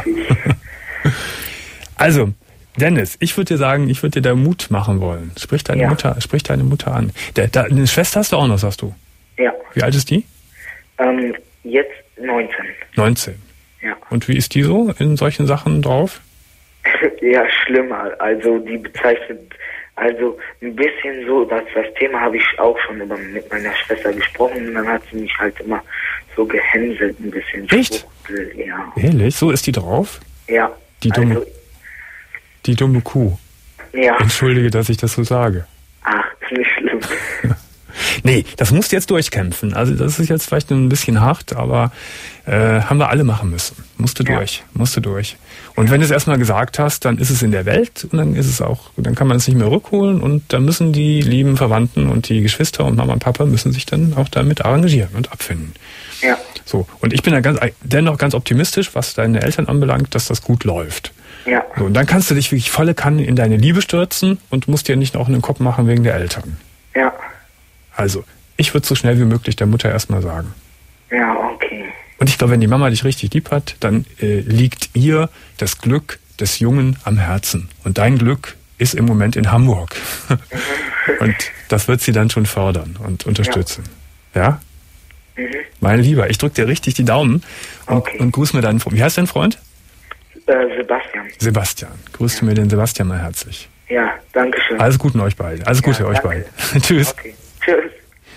Also, Dennis, ich würde dir sagen, ich würde dir da Mut machen wollen. Sprich deine ja. Mutter, sprich deine Mutter an. Der, da, eine Schwester hast du auch noch, sagst du? Ja. Wie alt ist die? Ähm, jetzt neunzehn. neunzehn. Ja. Und wie ist die so in solchen Sachen drauf? Ja, schlimmer. Also die bezeichnet, also ein bisschen so, dass das Thema habe ich auch schon über, mit meiner Schwester gesprochen und dann hat sie mich halt immer so gehänselt, ein bisschen. Echt? Schwuchtel, ja. Ehrlich? So ist die drauf? Ja. Die dumme, also, die dumme Kuh. Ja. Entschuldige, dass ich das so sage. Ach, nicht schlimm. Nee, das musst du jetzt durchkämpfen. Also das ist jetzt vielleicht ein bisschen hart, aber äh, haben wir alle machen müssen. Musst du durch, ja. musst du durch. Und wenn du es erstmal gesagt hast, dann ist es in der Welt und dann ist es auch, dann kann man es nicht mehr rückholen und dann müssen die lieben Verwandten und die Geschwister und Mama und Papa müssen sich dann auch damit arrangieren und abfinden. Ja. So, und ich bin da ganz, dennoch ganz optimistisch, was deine Eltern anbelangt, dass das gut läuft. Ja. So, und dann kannst du dich wirklich volle Kanne in deine Liebe stürzen und musst dir nicht noch einen Kopf machen wegen der Eltern. Ja. Also, ich würde so schnell wie möglich der Mutter erstmal sagen. Ja, okay. Und ich glaube, wenn die Mama dich richtig lieb hat, dann äh, liegt ihr das Glück des Jungen am Herzen. Und dein Glück ist im Moment in Hamburg. Mhm. Und das wird sie dann schon fördern und unterstützen. Ja? Mhm. Mein Lieber, ich drücke dir richtig die Daumen und, Okay. und grüß mir deinen Freund. Wie heißt dein Freund? Äh, Sebastian. Sebastian. Grüßt du mir den Sebastian mal herzlich. Ja, danke schön. Alles Gute euch beiden. Alles Gute Ja, euch danke. beiden. Tschüss. Okay. Tschüss.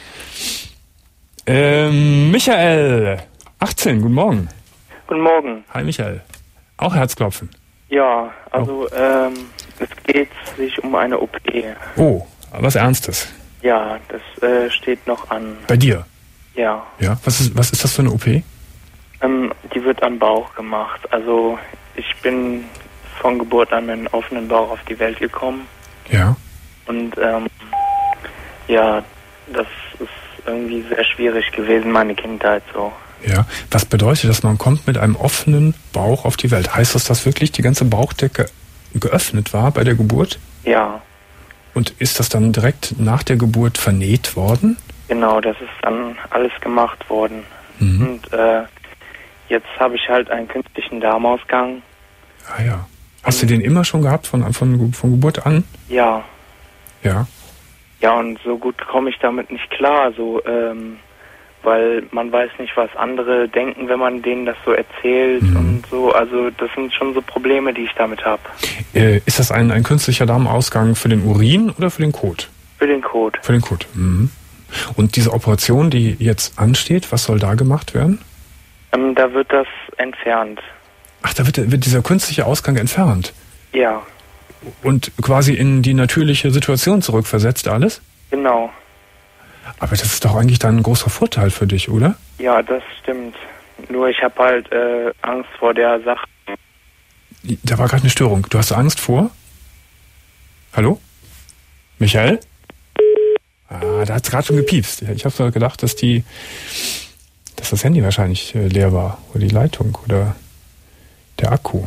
Ähm, Michael, achtzehn, guten Morgen. Guten Morgen. Hi Michael. Auch Herzklopfen. Ja, also ähm, es geht sich um eine O P. Oh, was Ernstes. Ja, das äh, steht noch an. Bei dir? Ja. Ja. Was ist, was ist das für eine O P? Ähm, die wird am Bauch gemacht. Also ich bin von Geburt an mit einem offenen Bauch auf die Welt gekommen. Ja. Und ähm, ja, das ist irgendwie sehr schwierig gewesen, meine Kindheit so. Ja. Was bedeutet das? Man kommt mit einem offenen Bauch auf die Welt. Heißt das, dass wirklich die ganze Bauchdecke geöffnet war bei der Geburt? Ja, Und ist das dann direkt nach der Geburt vernäht worden? genau, das ist dann alles gemacht worden. Mhm. Und äh, jetzt habe ich halt einen künstlichen Darmausgang. Ah ja. Hast du den immer schon gehabt von, von, von Geburt an? Ja. Ja. Ja, und so gut komme ich damit nicht klar, so, ähm, weil man weiß nicht, was andere denken, wenn man denen das so erzählt Mhm. und so. Also das sind schon so Probleme, die ich damit habe. Äh, ist das ein, ein künstlicher Darmausgang für den Urin oder für den Kot? Für den Code. Für den Kot. Mhm. Und diese Operation, die jetzt ansteht, was soll da gemacht werden? Ähm, da wird das entfernt. Ach, da wird, wird dieser künstliche Ausgang entfernt Ja, und quasi in die natürliche Situation zurückversetzt alles? genau. Aber das ist doch eigentlich dann ein großer Vorteil für dich, oder? Ja, das stimmt. Nur ich habe halt äh, Angst vor der Sache. Da war gerade eine Störung. Du hast Angst vor? Hallo? Michael? Ah, da hat es gerade schon gepiepst. Ich habe gedacht, dass die, dass das Handy wahrscheinlich äh, leer war. Oder die Leitung oder der Akku.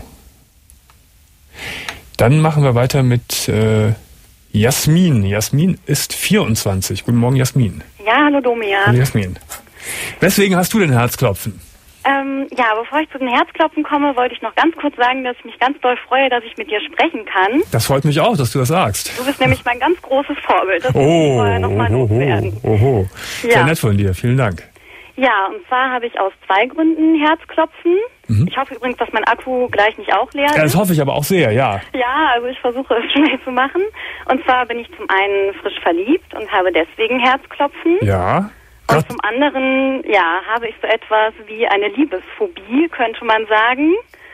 Dann machen wir weiter mit äh, Jasmin. Jasmin ist vierundzwanzig. Guten Morgen, Jasmin. Ja, hallo Domian. Hallo, Jasmin. Weswegen hast du denn Herzklopfen? Ähm, ja, bevor ich zu den Herzklopfen komme, wollte ich noch ganz kurz sagen, dass ich mich ganz doll freue, dass ich mit dir sprechen kann. Das freut mich auch, dass du das sagst. Du bist nämlich mein ganz großes Vorbild. Das muss ich Oh, vorher noch mal oho, loswerden. oho. Sehr Ja. nett von dir, vielen Dank. Ja, und zwar habe ich aus zwei Gründen Herzklopfen. Mhm. Ich hoffe übrigens, dass mein Akku gleich nicht auch leer Ja, das ist. hoffe ich aber auch sehr, ja. Ja, also ich versuche es schnell zu machen. Und zwar bin ich zum einen frisch verliebt und habe deswegen Herzklopfen. Ja. Und zum anderen, ja, habe ich so etwas wie eine Liebesphobie, könnte man sagen.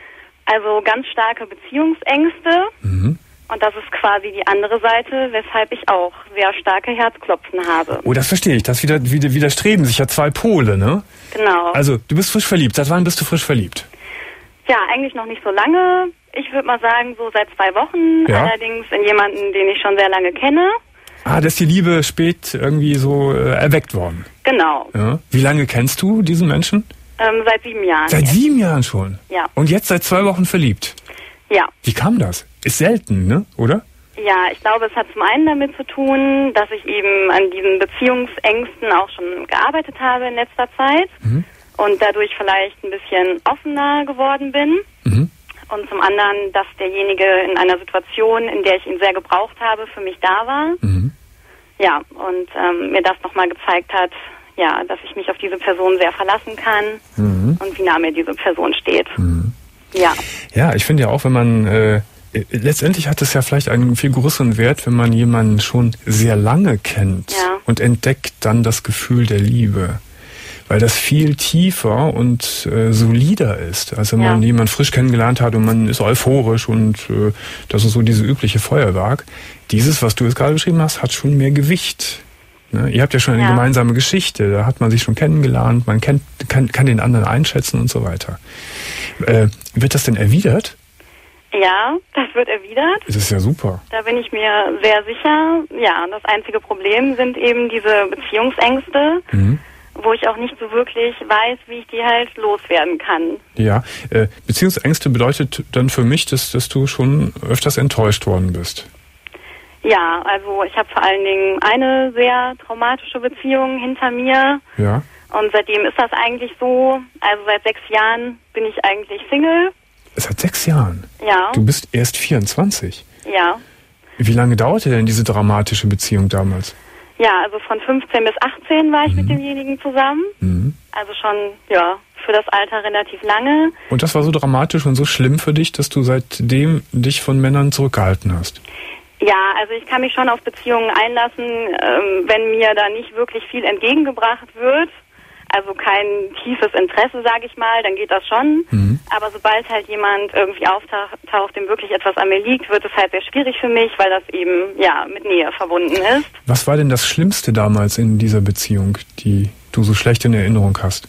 Also ganz starke Beziehungsängste. Mhm. Und das ist quasi die andere Seite, weshalb ich auch sehr starke Herzklopfen habe. Oh, das verstehe ich. Das wieder, wieder, widerstreben sich ja zwei Pole, ne? Genau. Also, du bist frisch verliebt. Seit wann bist du frisch verliebt? Ja, eigentlich noch nicht so lange. Ich würde mal sagen, so seit zwei Wochen. Ja. Allerdings in jemanden, den ich schon sehr lange kenne. Ah, da ist die Liebe spät irgendwie so äh, erweckt worden. Genau. Ja. Wie lange kennst du diesen Menschen? Ähm, seit sieben Jahren. Seit jetzt. sieben Jahren schon? Ja. Und jetzt seit zwei Wochen verliebt? Ja. Wie kam das? Ist selten, ne? Oder? Ja, ich glaube, es hat zum einen damit zu tun, dass ich eben an diesen Beziehungsängsten auch schon gearbeitet habe in letzter Zeit Mhm. und dadurch vielleicht ein bisschen offener geworden bin. Mhm. Und zum anderen, dass derjenige in einer Situation, in der ich ihn sehr gebraucht habe, für mich da war. Mhm. Ja, und ähm, mir das nochmal gezeigt hat, ja, dass ich mich auf diese Person sehr verlassen kann Mhm. und wie nah mir diese Person steht. Mhm. Ja. Ja, ich finde ja auch, wenn man, äh, letztendlich hat es ja vielleicht einen viel größeren Wert, wenn man jemanden schon sehr lange kennt Ja. und entdeckt dann das Gefühl der Liebe. Weil das viel tiefer und äh, solider ist, als wenn Ja. man jemanden frisch kennengelernt hat und man ist euphorisch und äh, das ist so diese übliche Feuerwerk. Dieses, was du jetzt gerade beschrieben hast, hat schon mehr Gewicht. Ne? Ihr habt ja schon eine Ja. gemeinsame Geschichte, da hat man sich schon kennengelernt, man kennt, kann, kann den anderen einschätzen und so weiter. Äh, wird das denn erwidert? Ja, das wird erwidert. Das ist ja super. Da bin ich mir sehr sicher. Ja, das einzige Problem sind eben diese Beziehungsängste, Mhm. wo ich auch nicht so wirklich weiß, wie ich die halt loswerden kann. Ja, äh, Beziehungsängste bedeutet dann für mich, dass, dass du schon öfters enttäuscht worden bist. Ja, also ich habe vor allen Dingen eine sehr traumatische Beziehung hinter mir. Ja. Und seitdem ist das eigentlich so. Also seit sechs Jahren bin ich eigentlich Single. Seit sechs Jahren. Ja, Du bist erst vierundzwanzig. ja. Wie lange dauerte denn diese dramatische Beziehung damals? Ja, also von fünfzehn bis achtzehn war ich mhm. mit demjenigen zusammen. Mhm. Also schon, ja, für das Alter relativ lange. Und das war so dramatisch und so schlimm für dich, dass du seitdem dich von Männern zurückgehalten hast? Ja, also ich kann mich schon auf Beziehungen einlassen, ähm, wenn mir da nicht wirklich viel entgegengebracht wird. Also kein tiefes Interesse, sage ich mal, dann geht das schon. Mhm. Aber sobald halt jemand irgendwie auftaucht, dem wirklich etwas an mir liegt, wird es halt sehr schwierig für mich, weil das eben ja mit Nähe verbunden ist. Was war denn das Schlimmste damals in dieser Beziehung, die du so schlecht in Erinnerung hast?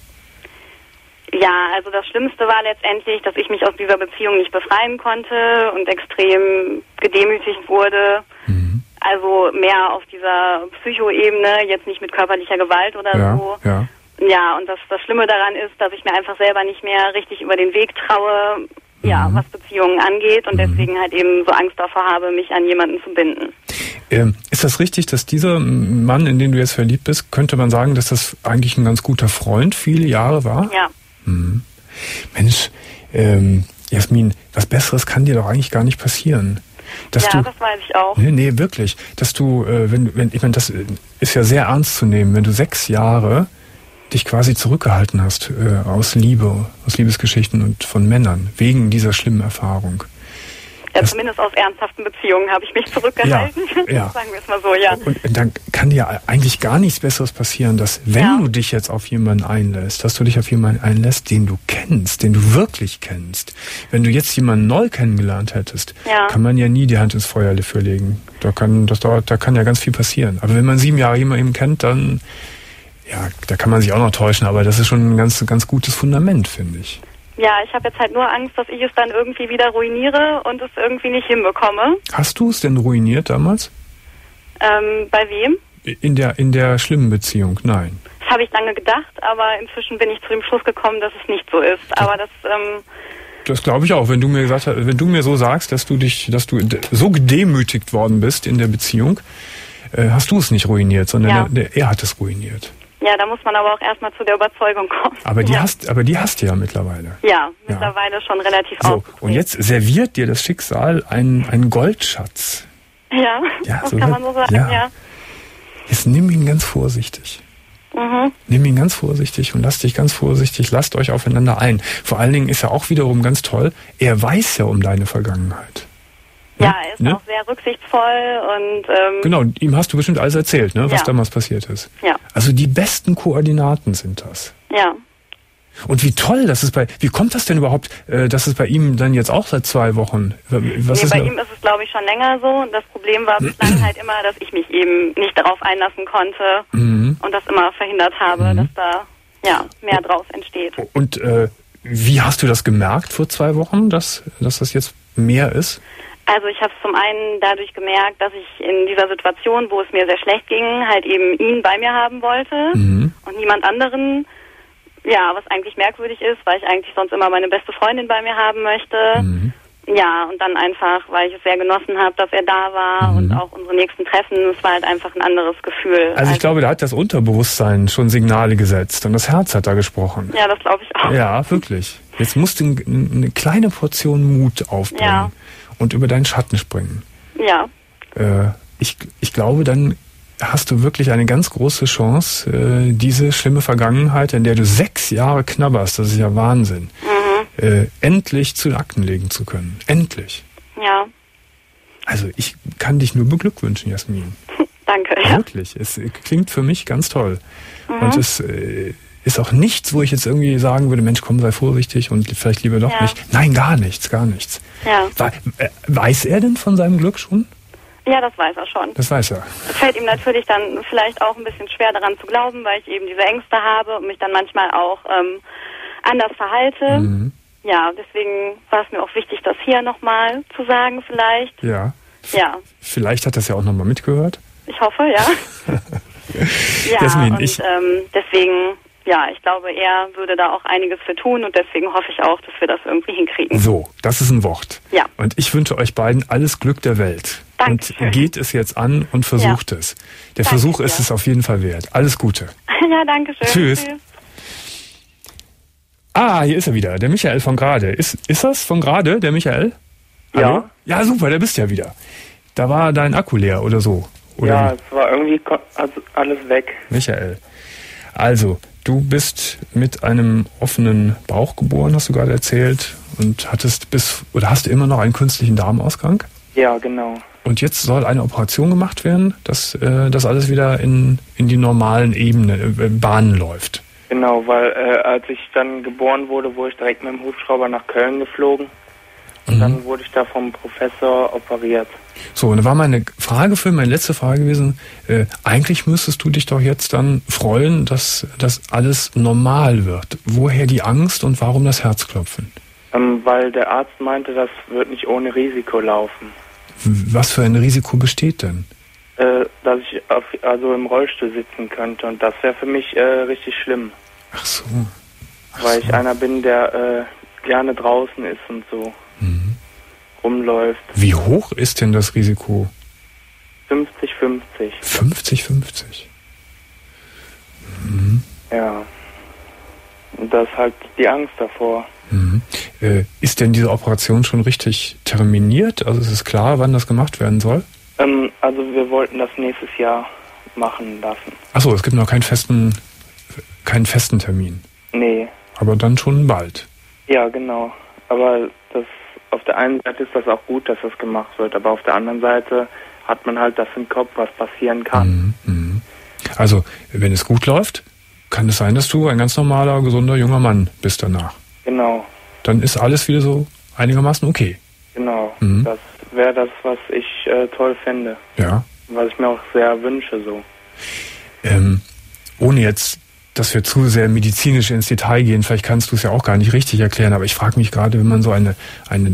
Ja, also das Schlimmste war letztendlich, dass ich mich aus dieser Beziehung nicht befreien konnte und extrem gedemütigt wurde. Mhm. Also mehr auf dieser Psychoebene, jetzt nicht mit körperlicher Gewalt oder ja, so. Ja. Ja, und das, das Schlimme daran ist, dass ich mir einfach selber nicht mehr richtig über den Weg traue, mhm. ja, was Beziehungen angeht und mhm. deswegen halt eben so Angst davor habe, mich an jemanden zu binden. Ähm, ist das richtig, dass dieser Mann, in den du jetzt verliebt bist, könnte man sagen, dass das eigentlich ein ganz guter Freund viele Jahre war? Ja. Mhm. Mensch, ähm, Jasmin, was Besseres kann dir doch eigentlich gar nicht passieren. Dass ja, du, das weiß ich auch. Nee, nee, wirklich. Dass du, äh, wenn, wenn, ich meine, das ist ja sehr ernst zu nehmen, wenn du sechs Jahre dich quasi zurückgehalten hast äh, aus Liebe, aus Liebesgeschichten und von Männern, wegen dieser schlimmen Erfahrung. Ja, das, zumindest aus ernsthaften Beziehungen habe ich mich zurückgehalten. Ja, ja. Sagen wir es mal so, ja. Und dann kann dir eigentlich gar nichts Besseres passieren, dass wenn ja. du dich jetzt auf jemanden einlässt, dass du dich auf jemanden einlässt, den du kennst, den du wirklich kennst. Wenn du jetzt jemanden neu kennengelernt hättest, ja. kann man ja nie die Hand ins Feuer dafür legen. Da kann, das dauert, da kann ja ganz viel passieren. Aber wenn man sieben Jahre jemanden kennt, dann, ja, da kann man sich auch noch täuschen. Aber das ist schon ein ganz, ganz gutes Fundament, finde ich. Ja, ich habe jetzt halt nur Angst, dass ich es dann irgendwie wieder ruiniere und es irgendwie nicht hinbekomme. Hast du es denn ruiniert damals? Ähm, bei wem? In der, in der schlimmen Beziehung, nein. Das habe ich lange gedacht, aber inzwischen bin ich zu dem Schluss gekommen, dass es nicht so ist. Aber das, ähm... Das glaube ich auch. Wenn du mir gesagt hast, wenn du mir so sagst, dass du dich, dass du so gedemütigt worden bist in der Beziehung, äh, hast du es nicht ruiniert, sondern ja. der, der, er hat es ruiniert. Ja, da muss man aber auch erstmal zu der Überzeugung kommen. Aber die ja. hast, aber die hast du ja mittlerweile. Ja, ja. mittlerweile schon relativ so, ausgeprägt. Und jetzt serviert dir das Schicksal einen, einen Goldschatz. Ja, ja das so kann man so sagen, ja. ja. Jetzt nimm ihn ganz vorsichtig. Mhm. Nimm ihn ganz vorsichtig und lass dich ganz vorsichtig, lasst euch aufeinander ein. Vor allen Dingen ist er auch wiederum ganz toll, er weiß ja um deine Vergangenheit. Ja, er ist ne? auch sehr rücksichtsvoll und... Ähm, genau, ihm hast du bestimmt alles erzählt, ne, was ja. damals passiert ist. Ja. Also die besten Koordinaten sind das. Ja. Und wie toll, dass es bei... Wie kommt das denn überhaupt, äh, dass es bei ihm dann jetzt auch seit zwei Wochen... Was nee, ist bei da? ihm ist es, glaube ich, schon länger so. Und das Problem war bislang halt immer, dass ich mich eben nicht darauf einlassen konnte mhm. und das immer verhindert habe, mhm. dass da ja mehr draus entsteht. Und äh, wie hast du das gemerkt vor zwei Wochen, dass, dass das jetzt mehr ist? Also ich habe es zum einen dadurch gemerkt, dass ich in dieser Situation, wo es mir sehr schlecht ging, halt eben ihn bei mir haben wollte mhm. und niemand anderen. Ja, was eigentlich merkwürdig ist, weil ich eigentlich sonst immer meine beste Freundin bei mir haben möchte. Mhm. Ja, und dann einfach, weil ich es sehr genossen habe, dass er da war mhm. und auch unsere nächsten Treffen, es war halt einfach ein anderes Gefühl. Also ich glaube, da hat das Unterbewusstsein schon Signale gesetzt und das Herz hat da gesprochen. Ja, das glaube ich auch. Ja, wirklich. Jetzt musst du eine kleine Portion Mut aufbringen. Ja. Und über deinen Schatten springen. Ja. Äh, ich, ich glaube, dann hast du wirklich eine ganz große Chance, äh, diese schlimme Vergangenheit, in der du sechs Jahre knabberst, das ist ja Wahnsinn, mhm. äh, endlich zu den Akten legen zu können. Endlich. Ja. Also ich kann dich nur beglückwünschen, Jasmin. Danke. Ja. Wirklich. Es klingt für mich ganz toll. Mhm. Und es äh, ist auch nichts, wo ich jetzt irgendwie sagen würde, Mensch, komm, sei vorsichtig und vielleicht lieber doch ja. nicht. Nein, gar nichts, gar nichts. Ja. Weiß er denn von seinem Glück schon? Ja, das weiß er schon. Das weiß er. Es fällt ihm natürlich dann vielleicht auch ein bisschen schwer daran zu glauben, weil ich eben diese Ängste habe und mich dann manchmal auch ähm, anders verhalte. Mhm. Ja, deswegen war es mir auch wichtig, das hier nochmal zu sagen vielleicht. Ja. Ja. Vielleicht hat er es ja auch nochmal mitgehört. Ich hoffe, ja. ja, Jasmin, und ich ähm, deswegen... Ja, ich glaube, er würde da auch einiges für tun und deswegen hoffe ich auch, dass wir das irgendwie hinkriegen. So, das ist ein Wort. Ja. Und ich wünsche euch beiden alles Glück der Welt. Dankeschön. Und geht es jetzt an und versucht ja. es. Der Danke Versuch dir. ist es auf jeden Fall wert. Alles Gute. Ja, danke schön. Tschüss. Tschüss. Ah, hier ist er wieder, der Michael von Grade. Ist, ist das von Grade, der Michael? Hallo? Ja. Ja, super, der bist ja wieder. da war dein Akku leer oder so. Oder ja, wie? es war irgendwie also alles weg. Michael, also du bist mit einem offenen Bauch geboren, hast du gerade erzählt, und hattest bis oder hast du immer noch einen künstlichen Darmausgang? Ja, genau. Und jetzt soll eine Operation gemacht werden, dass äh, das alles wieder in, in die normalen Ebenen, äh, Bahnen läuft. Genau, weil äh, als ich dann geboren wurde, wurde ich direkt mit dem Hubschrauber nach Köln geflogen. Und mhm. dann wurde ich da vom Professor operiert. So, und da war meine Frage für meine letzte Frage gewesen, äh, eigentlich müsstest du dich doch jetzt dann freuen, dass das alles normal wird. Woher die Angst und warum das Herzklopfen? Ähm, weil der Arzt meinte, das wird nicht ohne Risiko laufen. Was für ein Risiko besteht denn? Äh, dass ich auf, also im Rollstuhl sitzen könnte, und das wäre für mich äh, richtig schlimm. Ach so. Ach weil so. ich einer bin, der äh, gerne draußen ist und so mhm. rumläuft. Wie hoch ist denn das Risiko? fünfzig fünfzig. fünfzig fünfzig? Mhm. Ja. Und das ist halt die Angst davor. Mhm. Äh, ist denn diese Operation schon richtig terminiert? Also ist es klar, wann das gemacht werden soll? Ähm, also wir wollten das nächstes Jahr machen lassen. Achso, es gibt noch keinen festen, keinen festen Termin. Nee. Aber dann schon bald. Ja, genau. Aber das auf der einen Seite ist das auch gut, dass das gemacht wird, aber auf der anderen Seite hat man halt das im Kopf, was passieren kann. Mhm. Mhm. Also, wenn es gut läuft, kann es sein, dass du ein ganz normaler, gesunder, junger Mann bist danach. Genau. Dann ist alles wieder so einigermaßen okay. Genau. Mhm. Das wäre das, was ich äh, toll fände. Ja. Was ich mir auch sehr wünsche, so. Ähm, ohne jetzt, dass wir zu sehr medizinisch ins Detail gehen, vielleicht kannst du es ja auch gar nicht richtig erklären, aber ich frage mich gerade, wenn man so eine, eine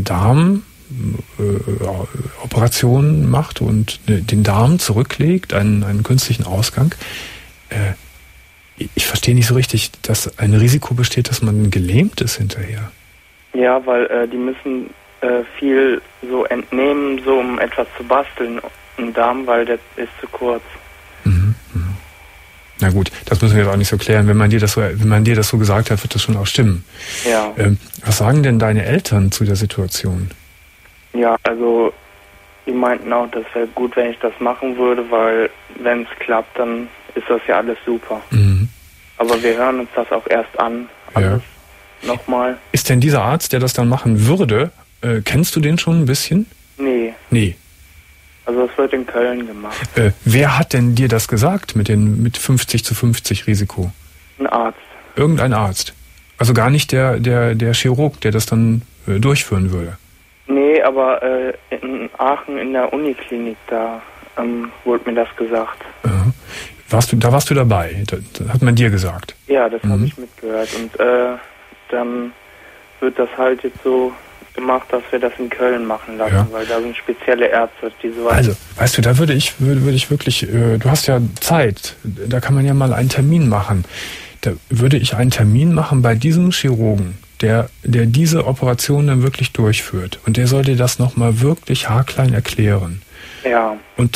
Darmoperation äh, macht und den Darm zurücklegt, einen, einen künstlichen Ausgang, äh, ich verstehe nicht so richtig, dass ein Risiko besteht, dass man gelähmt ist hinterher. Ja, weil äh, die müssen äh, viel so entnehmen, so um etwas zu basteln im Darm, weil der ist zu kurz. Mhm, mh. Na gut, das müssen wir jetzt auch nicht so klären. Wenn man dir das so, wenn man dir das so gesagt hat, wird das schon auch stimmen. Ja. Ähm, was sagen denn deine Eltern zu der Situation? Ja, also die meinten auch, das wäre gut, wenn ich das machen würde, weil wenn es klappt, dann ist das ja alles super. Mhm. Aber wir hören uns das auch erst an, alles ja. nochmal. Ist denn dieser Arzt, der das dann machen würde, äh, kennst du den schon ein bisschen? Nee. Nee. Also es wird in Köln gemacht. Äh, wer hat denn dir das gesagt mit den mit fünfzig zu fünfzig Risiko? Ein Arzt. Irgendein Arzt. Also gar nicht der, der, der Chirurg, der das dann äh, durchführen würde? Nee, aber äh, in Aachen in der Uniklinik, da ähm, wurde mir das gesagt. Ja. Warst du, da warst du dabei, das, das hat man dir gesagt? Ja, das mhm. habe ich mitgehört. Und äh, dann wird das halt jetzt so gemacht, dass wir das in Köln machen lassen, ja. weil da sind spezielle Ärzte, die sowas... Also, weißt du, da würde ich, würde, würde ich wirklich, äh, du hast ja Zeit, da kann man ja mal einen Termin machen. Da würde ich einen Termin machen bei diesem Chirurgen, der, der diese Operation dann wirklich durchführt. Und der soll dir das nochmal wirklich haarklein erklären. Ja. Und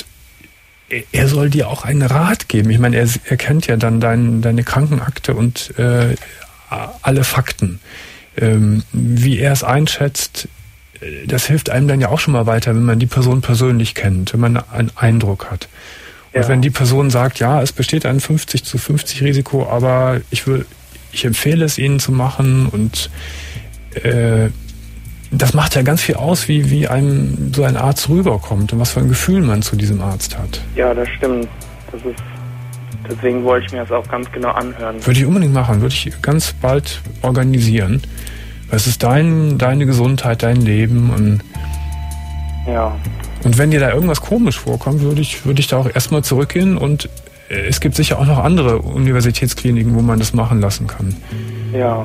er soll dir auch einen Rat geben. Ich meine, er, er kennt ja dann dein, deine Krankenakte und äh, alle Fakten. Ähm, wie er es einschätzt, das hilft einem dann ja auch schon mal weiter, wenn man die Person persönlich kennt, wenn man einen Eindruck hat. Und ja. wenn die Person sagt, ja, es besteht ein fünfzig zu fünfzig Risiko, aber ich will, ich empfehle es Ihnen zu machen, und äh, das macht ja ganz viel aus, wie, wie einem so ein Arzt rüberkommt und was für ein Gefühl man zu diesem Arzt hat. Ja, das stimmt. Das ist, deswegen wollte ich mir das auch ganz genau anhören. Würde ich unbedingt machen, würde ich ganz bald organisieren. Weil es ist dein, deine Gesundheit, dein Leben, und ja. Und wenn dir da irgendwas komisch vorkommt, würde ich, würde ich da auch erstmal zurückgehen, und es gibt sicher auch noch andere Universitätskliniken, wo man das machen lassen kann. Ja.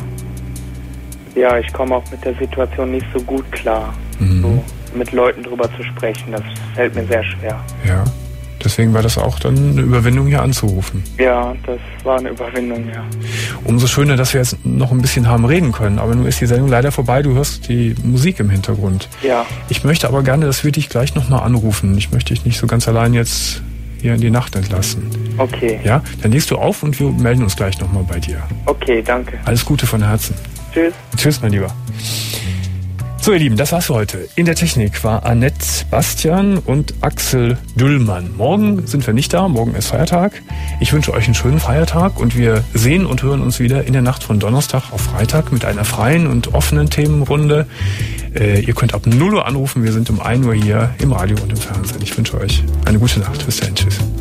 Ja, ich komme auch mit der Situation nicht so gut klar, mhm. so mit Leuten drüber zu sprechen. Das fällt mir sehr schwer. Ja, deswegen war das auch dann eine Überwindung, hier anzurufen. Ja, das war eine Überwindung, ja. Umso schöner, dass wir jetzt noch ein bisschen haben reden können. Aber nun ist die Sendung leider vorbei. Du hörst die Musik im Hintergrund. Ja. Ich möchte aber gerne, dass wir dich gleich nochmal anrufen. Ich möchte dich nicht so ganz allein jetzt hier in die Nacht entlassen. Okay. Ja, dann legst du auf und wir melden uns gleich nochmal bei dir. Okay, danke. Alles Gute von Herzen. Tschüss. Tschüss, mein Lieber. So, ihr Lieben, das war's für heute. In der Technik war Annette Bastian und Axel Düllmann. Morgen sind wir nicht da, morgen ist Feiertag. Ich wünsche euch einen schönen Feiertag und wir sehen und hören uns wieder in der Nacht von Donnerstag auf Freitag mit einer freien und offenen Themenrunde. Äh, ihr könnt ab null Uhr anrufen, wir sind um ein Uhr hier im Radio und im Fernsehen. Ich wünsche euch eine gute Nacht. Bis dahin, tschüss.